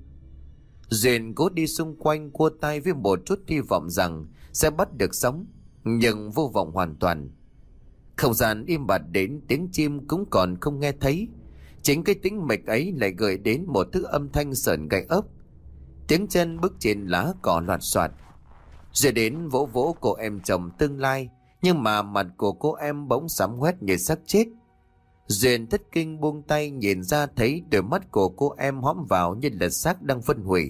Duyên cố đi xung quanh cua tay với một chút hy vọng rằng sẽ bắt được sóng, nhưng vô vọng hoàn toàn. Không gian im bặt đến tiếng chim cũng còn không nghe thấy. Chính cái tĩnh mịch ấy lại gợi đến một thứ âm thanh sởn gai ốc. Tiếng chân bước trên lá cỏ loạt soạt. Rồi đến vỗ vỗ cô em chồng tương lai, nhưng mà mặt của cô em bỗng sám hoét như xác chết. Duyên thất kinh buông tay nhìn ra thấy đôi mắt của cô em hõm vào như là xác đang phân hủy.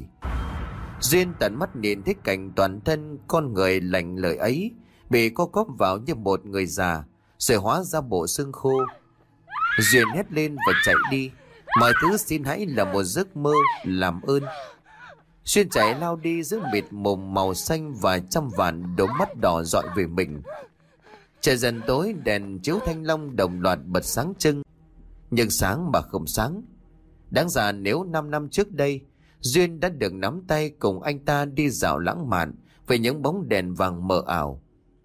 Duyên tận mắt nhìn thấy cảnh toàn thân con người lạnh lời ấy bị co cóp vào như một người già, rồi hóa ra bộ xương khô. Duyên hét lên và chạy đi: "Mọi thứ xin hãy là một giấc mơ, làm ơn." Xuyên chạy lao đi giữa mịt mùng màu xanh và trăm vạn đốm mắt đỏ dọi về mình. Trời dần tối, đèn chiếu thanh long đồng loạt bật sáng trưng, nhưng sáng mà không sáng. Đáng ra nếu 5 năm trước đây Duyên đã được nắm tay cùng anh ta đi dạo lãng mạn với những bóng đèn vàng mờ ảo.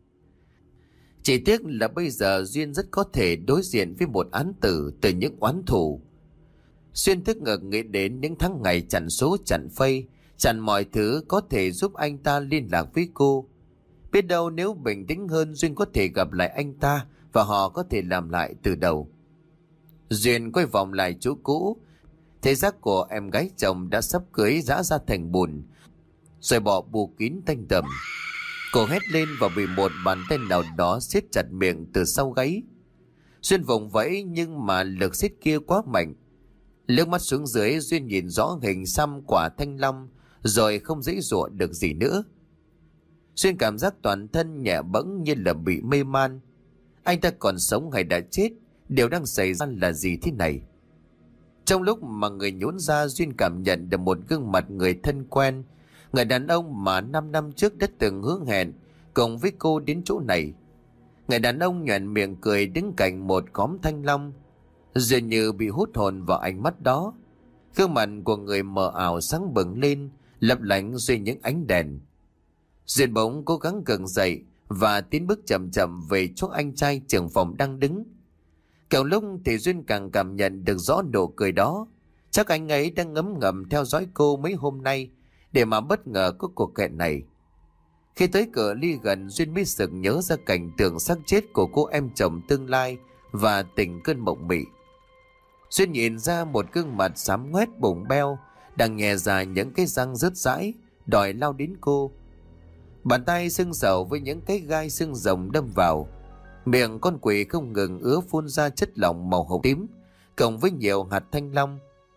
Chỉ tiếc là bây giờ Duyên rất có thể đối diện với một án tử từ những oán thù. Xuyên thức ngực nghĩ đến những tháng ngày chặn số chặn phây, chặn mọi thứ có thể giúp anh ta liên lạc với cô. Biết đâu nếu bình tĩnh hơn, Duyên có thể gặp lại anh ta và họ có thể làm lại từ đầu. Duyên quay vòng lại chỗ cũ, thế xác của em gái chồng đã sắp cưới rã ra thành bùn, rồi bỏ bù kín tanh tầm. Cô hét lên và bị một bàn tay nào đó siết chặt miệng từ sau gáy. Duyên vùng vẫy nhưng mà lực siết kia quá mạnh. Liếc mắt xuống dưới, Duyên nhìn rõ hình xăm quả thanh long, rồi không dễ dụa được gì nữa. Duyên cảm giác toàn thân nhẹ bẫng như là bị mê man. Anh ta còn sống hay đã chết? Điều đang xảy ra là gì thế này? Trong lúc mà người nhún ra, Duyên cảm nhận được một gương mặt người thân quen, người đàn ông mà 5 năm trước đã từng hứa hẹn cùng với cô đến chỗ này. Người đàn ông nhoẻn miệng cười đứng cạnh một khóm thanh long, dường như bị hút hồn vào ánh mắt đó. Gương mặt của người mờ ảo sáng bừng lên, lấp lánh dưới những ánh đèn. Duyên bỗng cố gắng gượng dậy và tiến bước chậm chậm về chỗ anh trai trưởng phòng đang đứng. Càng lúc thì Duyên càng cảm nhận được rõ nụ cười đó. Chắc anh ấy đang ngấm ngầm theo dõi cô mấy hôm nay, để mà bất ngờ có cuộc hẹn này. Khi tới cửa ly gần, Duyên mới sực nhớ ra cảnh tượng xác chết của cô em chồng tương lai và tỉnh cơn mộng mị. Duyên nhìn ra một gương mặt xám ngoét bụng beo, đang nhè ra những cái răng rớt rãi, đòi lao đến cô. Bàn tay sưng sầu với những cái gai xương rồng đâm vào. Miệng con quỷ không ngừng ứa phun ra chất lỏng màu hồng tím, cộng với nhiều hạt thanh long.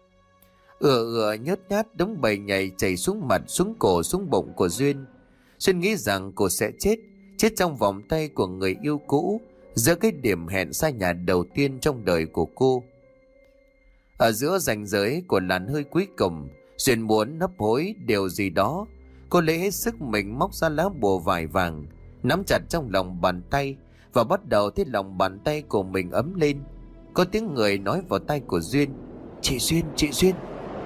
Ừa nhớt nhát đống bầy nhầy chảy xuống mặt, xuống cổ, xuống bụng của Duyên. Duyên nghĩ rằng cô sẽ chết trong vòng tay của người yêu cũ, giữa cái điểm hẹn xa nhà đầu tiên trong đời của cô. Ở giữa ranh giới của làn hơi cuối cùng, Duyên muốn hấp hối điều gì đó. Cô lấy hết sức mình móc ra lá bùa vải vàng, nắm chặt trong lòng bàn tay và bắt đầu thấy lòng bàn tay của mình ấm lên. Có tiếng người nói vào tai của Duyên: Chị Duyên.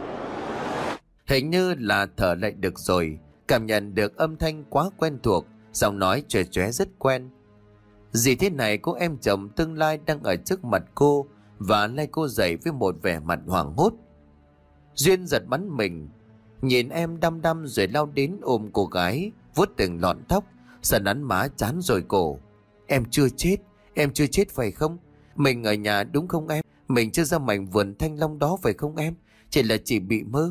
Hình như là thở lại được rồi, cảm nhận được âm thanh quá quen thuộc, giọng nói chóe chóe rất quen. Gì thế này? Cô em chồng tương lai đang ở trước mặt cô và lay cô dậy với một vẻ mặt hoảng hốt. Duyên giật bắn mình, nhìn em đăm đăm rồi lao đến ôm cô gái, vuốt từng lọn tóc, sờ nắn má chán rồi cổ. Em chưa chết phải không? Mình ở nhà đúng không em? Mình chưa ra mảnh vườn thanh long đó phải không em? Chỉ là chị bị mơ.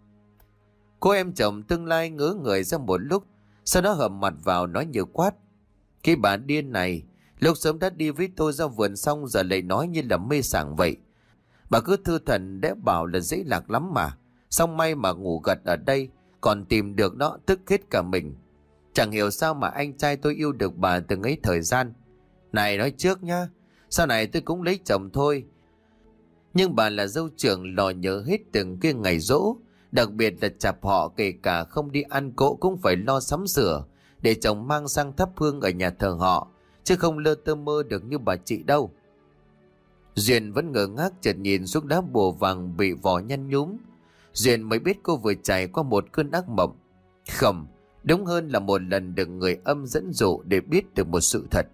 Cô em chồng tương lai ngớ người ra một lúc, sau đó hầm mặt vào nói như quát: Cái bà điên này, lúc sớm đã đi với tôi ra vườn xong giờ lại nói như là mê sảng vậy. Bà cứ thư thần để bảo là dễ lạc lắm mà. Xong may mà ngủ gật ở đây, còn tìm được đó, tức hết cả mình. Chẳng hiểu sao mà anh trai tôi yêu được bà từng ấy thời gian. Này nói trước nhá, sau này tôi cũng lấy chồng thôi. Nhưng bà là dâu trưởng lo nhớ hết từng cái ngày giỗ, đặc biệt là chạp họ, kể cả không đi ăn cỗ cũng phải lo sắm sửa để chồng mang sang thắp hương ở nhà thờ họ, chứ không lơ tơ mơ được như bà chị đâu. Duyên vẫn ngơ ngác chợt nhìn xuống đá bùa vàng bị vỏ nhăn nhúm. Duyên mới biết cô vừa trải qua một cơn ác mộng. Không, đúng hơn là một lần được người âm dẫn dụ để biết được một sự thật.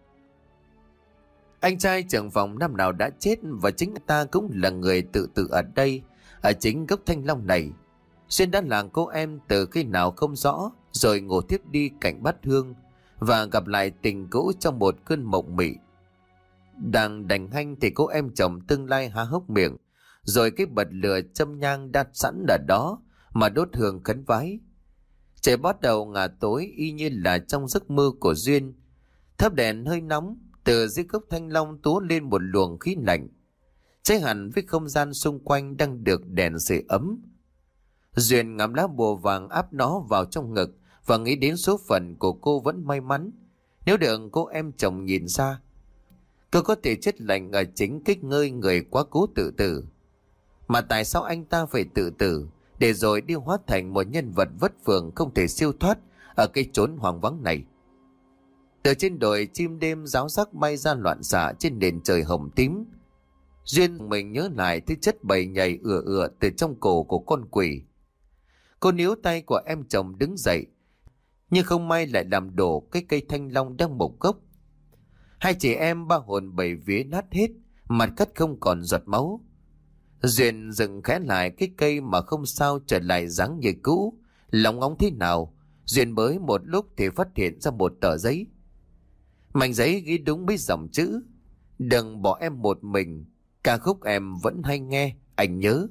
Anh trai trưởng phòng năm nào đã chết, và chính ta cũng là người tự tử ở đây, ở chính gốc thanh long này. Duyên đã làng cô em từ khi nào không rõ, rồi ngủ tiếp đi cạnh bát hương và gặp lại tình cũ trong một cơn mộng mị. Đang đành hanh thì cô em chồng tương lai há hốc miệng, rồi cái bật lửa châm nhang đặt sẵn ở đó mà đốt hương khấn vái. Trời bắt đầu ngả tối y như là trong giấc mơ của Duyên. Thắp đèn hơi nóng, từ dưới gốc thanh long túa lên một luồng khí lạnh, cháy hẳn với không gian xung quanh đang được đèn sưởi ấm. Duyên ngắm lá bùa vàng áp nó vào trong ngực và nghĩ đến số phận của cô vẫn may mắn. Nếu được cô em chồng nhìn ra, cô có thể chết lạnh ở chính cái ngơi người quá cố tự tử. Mà tại sao anh ta phải tự tử, để rồi đi hóa thành một nhân vật vất vưởng không thể siêu thoát ở cái chốn hoang vắng này? Từ trên đồi chim đêm ráo rắc bay ra loạn xạ trên nền trời hồng tím. Duyên mình nhớ lại thứ chất bầy nhầy ừa từ trong cổ của con quỷ. Cô níu tay của em chồng đứng dậy, nhưng không may lại làm đổ cái cây thanh long đang mục gốc. Hai chị em ba hồn bảy vía nát hết, mặt cắt không còn giọt máu. Duyên dừng khẽ lại cái cây mà không sao trở lại dáng như cũ. Lòng ngóng thế nào, Duyên bới một lúc thì phát hiện ra một tờ giấy. Mảnh giấy ghi đúng mấy dòng chữ: Đừng bỏ em một mình, ca khúc em vẫn hay nghe, anh nhớ.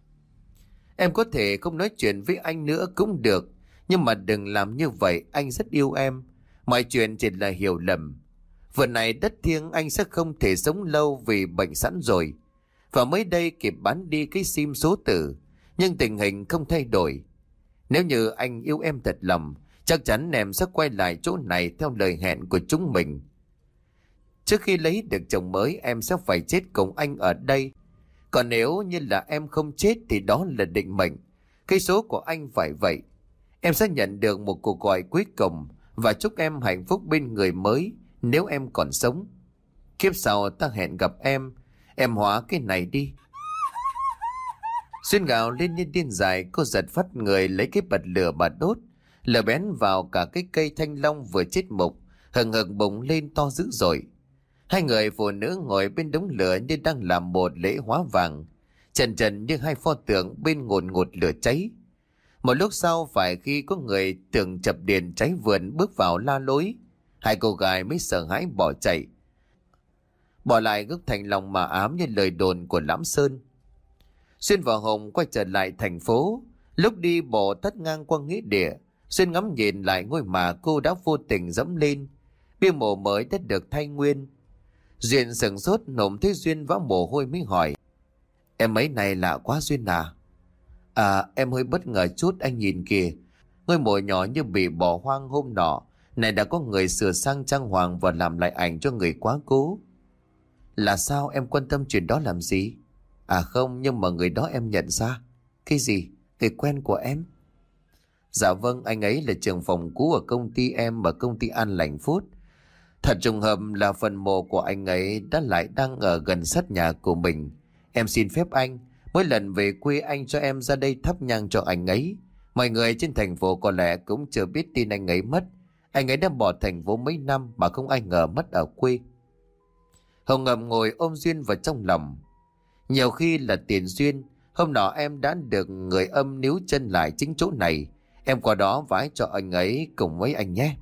Em có thể không nói chuyện với anh nữa cũng được, nhưng mà đừng làm như vậy, anh rất yêu em. Mọi chuyện chỉ là hiểu lầm. Vừa này đất thiêng anh sẽ không thể sống lâu vì bệnh sẵn rồi. Và mới đây kịp bán đi cái sim số tử, nhưng tình hình không thay đổi. Nếu như anh yêu em thật lòng, chắc chắn em sẽ quay lại chỗ này theo lời hẹn của chúng mình. Trước khi lấy được chồng mới, em sẽ phải chết cùng anh ở đây. Còn nếu như là em không chết thì đó là định mệnh. Cái số của anh phải vậy. Em sẽ nhận được một cuộc gọi cuối cùng và chúc em hạnh phúc bên người mới nếu em còn sống. Kiếp sau ta hẹn gặp em hóa cái này đi. Xuyên gào lên như điên dại, cô giật phát người lấy cái bật lửa bà đốt. Lửa bén vào cả cái cây thanh long vừa chết mục, hừng hực bùng lên to dữ dội. Hai người phụ nữ ngồi bên đống lửa như đang làm một lễ hóa vàng, trần trần như hai pho tượng bên ngùn ngụt lửa cháy. Một lúc sau, phải khi có người tưởng chập điện cháy vườn bước vào la lối, hai cô gái mới sợ hãi bỏ chạy, bỏ lại gốc thành lòng mà ám như lời đồn của Lãm Sơn. Xuyên và Hồng quay trở lại thành phố. Lúc đi bộ tắt ngang qua nghĩa địa, Xuyên ngắm nhìn lại ngôi mà cô đã vô tình dẫm lên. Bia mộ mới đã được thay nguyên. Duyên sửng sốt, Nộm thấy Duyên vã mồ hôi mới hỏi: Em mấy này lạ quá Duyên à? À, em hơi bất ngờ chút, anh nhìn kìa. Ngôi mộ nhỏ như bị bỏ hoang hôm nọ, này đã có người sửa sang trang hoàng và làm lại ảnh cho người quá cố. Là sao, em quan tâm chuyện đó làm gì? À không, nhưng mà người đó em nhận ra. Cái gì? Người quen của em? Dạ vâng, anh ấy là trưởng phòng cũ ở công ty em, ở công ty An Lành Phút. Thật trùng hợp là phần mộ của anh ấy đã lại đang ở gần sát nhà của mình. Em xin phép anh, mỗi lần về quê anh cho em ra đây thắp nhang cho anh ấy. Mọi người trên thành phố có lẽ cũng chưa biết tin anh ấy mất. Anh ấy đã bỏ thành phố mấy năm mà không ai ngờ mất ở quê. Hồng ngậm ngồi ôm Duyên vào trong lòng. Nhiều khi là tiền duyên. Hôm nọ em đã được người âm níu chân lại chính chỗ này. Em qua đó vái cho anh ấy cùng với anh nhé.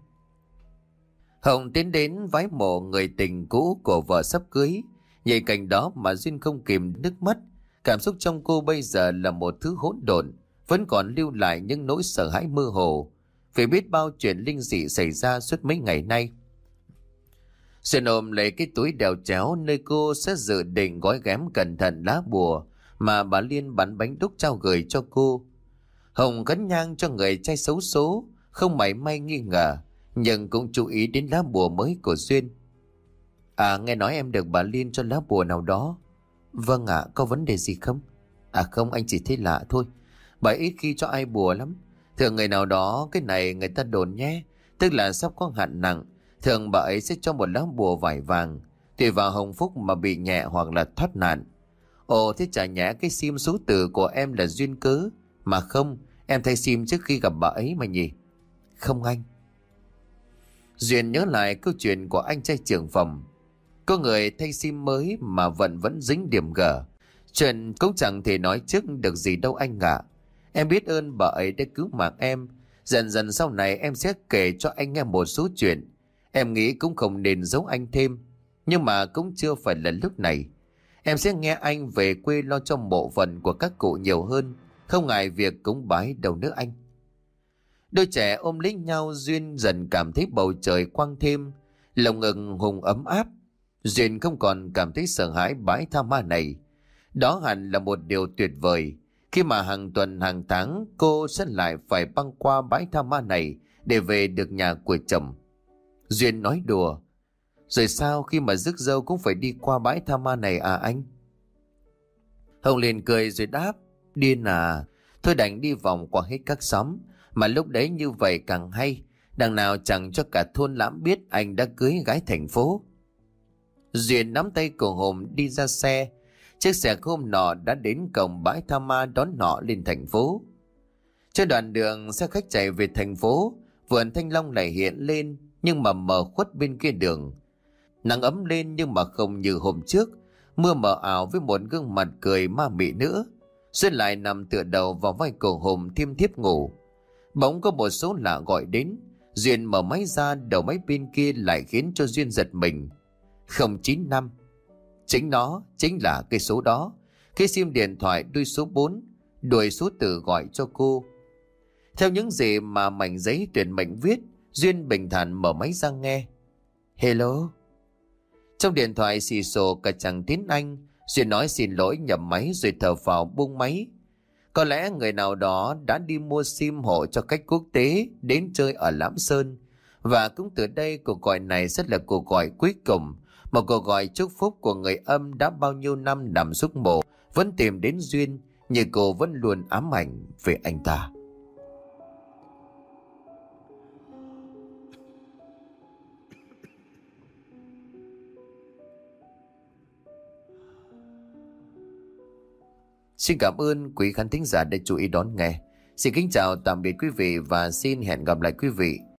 Hồng tiến đến vái mộ người tình cũ của vợ sắp cưới. Nhìn cảnh đó mà Duyên không kìm nước mắt. Cảm xúc trong cô bây giờ là một thứ hỗn độn, vẫn còn lưu lại những nỗi sợ hãi mơ hồ vì biết bao chuyện linh dị xảy ra suốt mấy ngày nay. Duyên ôm lấy cái túi đeo chéo nơi cô sẽ dự định gói ghém cẩn thận lá bùa mà bà Liên bán bánh đúc trao gửi cho cô. Hồng gắn nhang cho người trai xấu số, không mảy may nghi ngờ, nhưng cũng chú ý đến lá bùa mới của Duyên. À, nghe nói em được bà Liên cho lá bùa nào đó. Vâng ạ, có vấn đề gì không? À không, anh chỉ thấy lạ thôi. Bà ít khi cho ai bùa lắm. Thường người nào đó, cái này người ta đồn nhé, tức là sắp có hạn nặng. Thường bà ấy sẽ cho một lá bùa vải vàng, tùy vào hồng phúc mà bị nhẹ hoặc là thoát nạn. Ồ, thế chả nhẽ cái sim số tử của em là duyên cớ. Mà không, em thay sim trước khi gặp bà ấy mà nhỉ? Không anh. Duyên nhớ lại câu chuyện của anh trai trưởng phòng. Có người thay sim mới mà vẫn dính điểm gở. Chuyện cũng chẳng thể nói trước được gì đâu anh ạ. Em biết ơn bà ấy đã cứu mạng em. Dần dần sau này em sẽ kể cho anh nghe một số chuyện. Em nghĩ cũng không nên giấu anh thêm. Nhưng mà cũng chưa phải là lúc này. Em sẽ nghe anh về quê lo cho mộ phần của các cụ nhiều hơn. Không ngại việc cúng bái đâu nữa anh. Đôi trẻ ôm lấy nhau, Duyên dần cảm thấy bầu trời quang thêm. Lòng ngực hùng ấm áp. Duyên không còn cảm thấy sợ hãi bãi tha ma này. Đó hẳn là một điều tuyệt vời. Khi mà hàng tuần hàng tháng cô sẽ lại phải băng qua bãi tha ma này để về được nhà của chồng. Duyên nói đùa. Rồi sao, khi mà rước dâu cũng phải đi qua bãi tha ma này à anh? Hồng liền cười rồi đáp. Điên à, thôi đành đi vòng qua hết các xóm. Mà lúc đấy như vậy càng hay. Đằng nào chẳng cho cả thôn Lãm biết anh đã cưới gái thành phố. Duyên nắm tay của Hồng đi ra xe. Chiếc xe hôm nọ đã đến cổng bãi tha ma đón họ lên thành phố. Trên đoạn đường xe khách chạy về thành phố, vườn thanh long lại hiện lên nhưng mà mờ khuất bên kia đường. Nắng ấm lên nhưng mà không như hôm trước. Mưa mờ ảo với một gương mặt cười ma mị nữa. Duyên lại nằm tựa đầu vào vai của Hồng thiêm thiếp ngủ. Bỗng có một số lạ gọi đến. Duyên mở máy ra, đầu máy bên kia lại khiến cho Duyên giật mình. 095. Chính nó, chính là cái số đó. Cái sim điện thoại đuôi số 4, đuôi số tử gọi cho cô. Theo những gì mà mảnh giấy tuyển mệnh viết, Duyên bình thản mở máy ra nghe. Hello. Trong điện thoại xì xồ cả chàng tiếng Anh, Duyên nói xin lỗi nhầm máy rồi thở phào buông máy. Có lẽ người nào đó đã đi mua sim hộ cho khách quốc tế đến chơi ở Lãm Sơn. Và cũng từ đây cuộc gọi này sẽ là cuộc gọi cuối cùng. Một cuộc gọi chúc phúc của người âm đã bao nhiêu năm nằm giấc mộ vẫn tìm đến Duyên, như cô vẫn luôn ám ảnh về anh ta. Xin cảm ơn quý khán thính giả đã chú ý đón nghe. Xin kính chào tạm biệt quý vị và xin hẹn gặp lại quý vị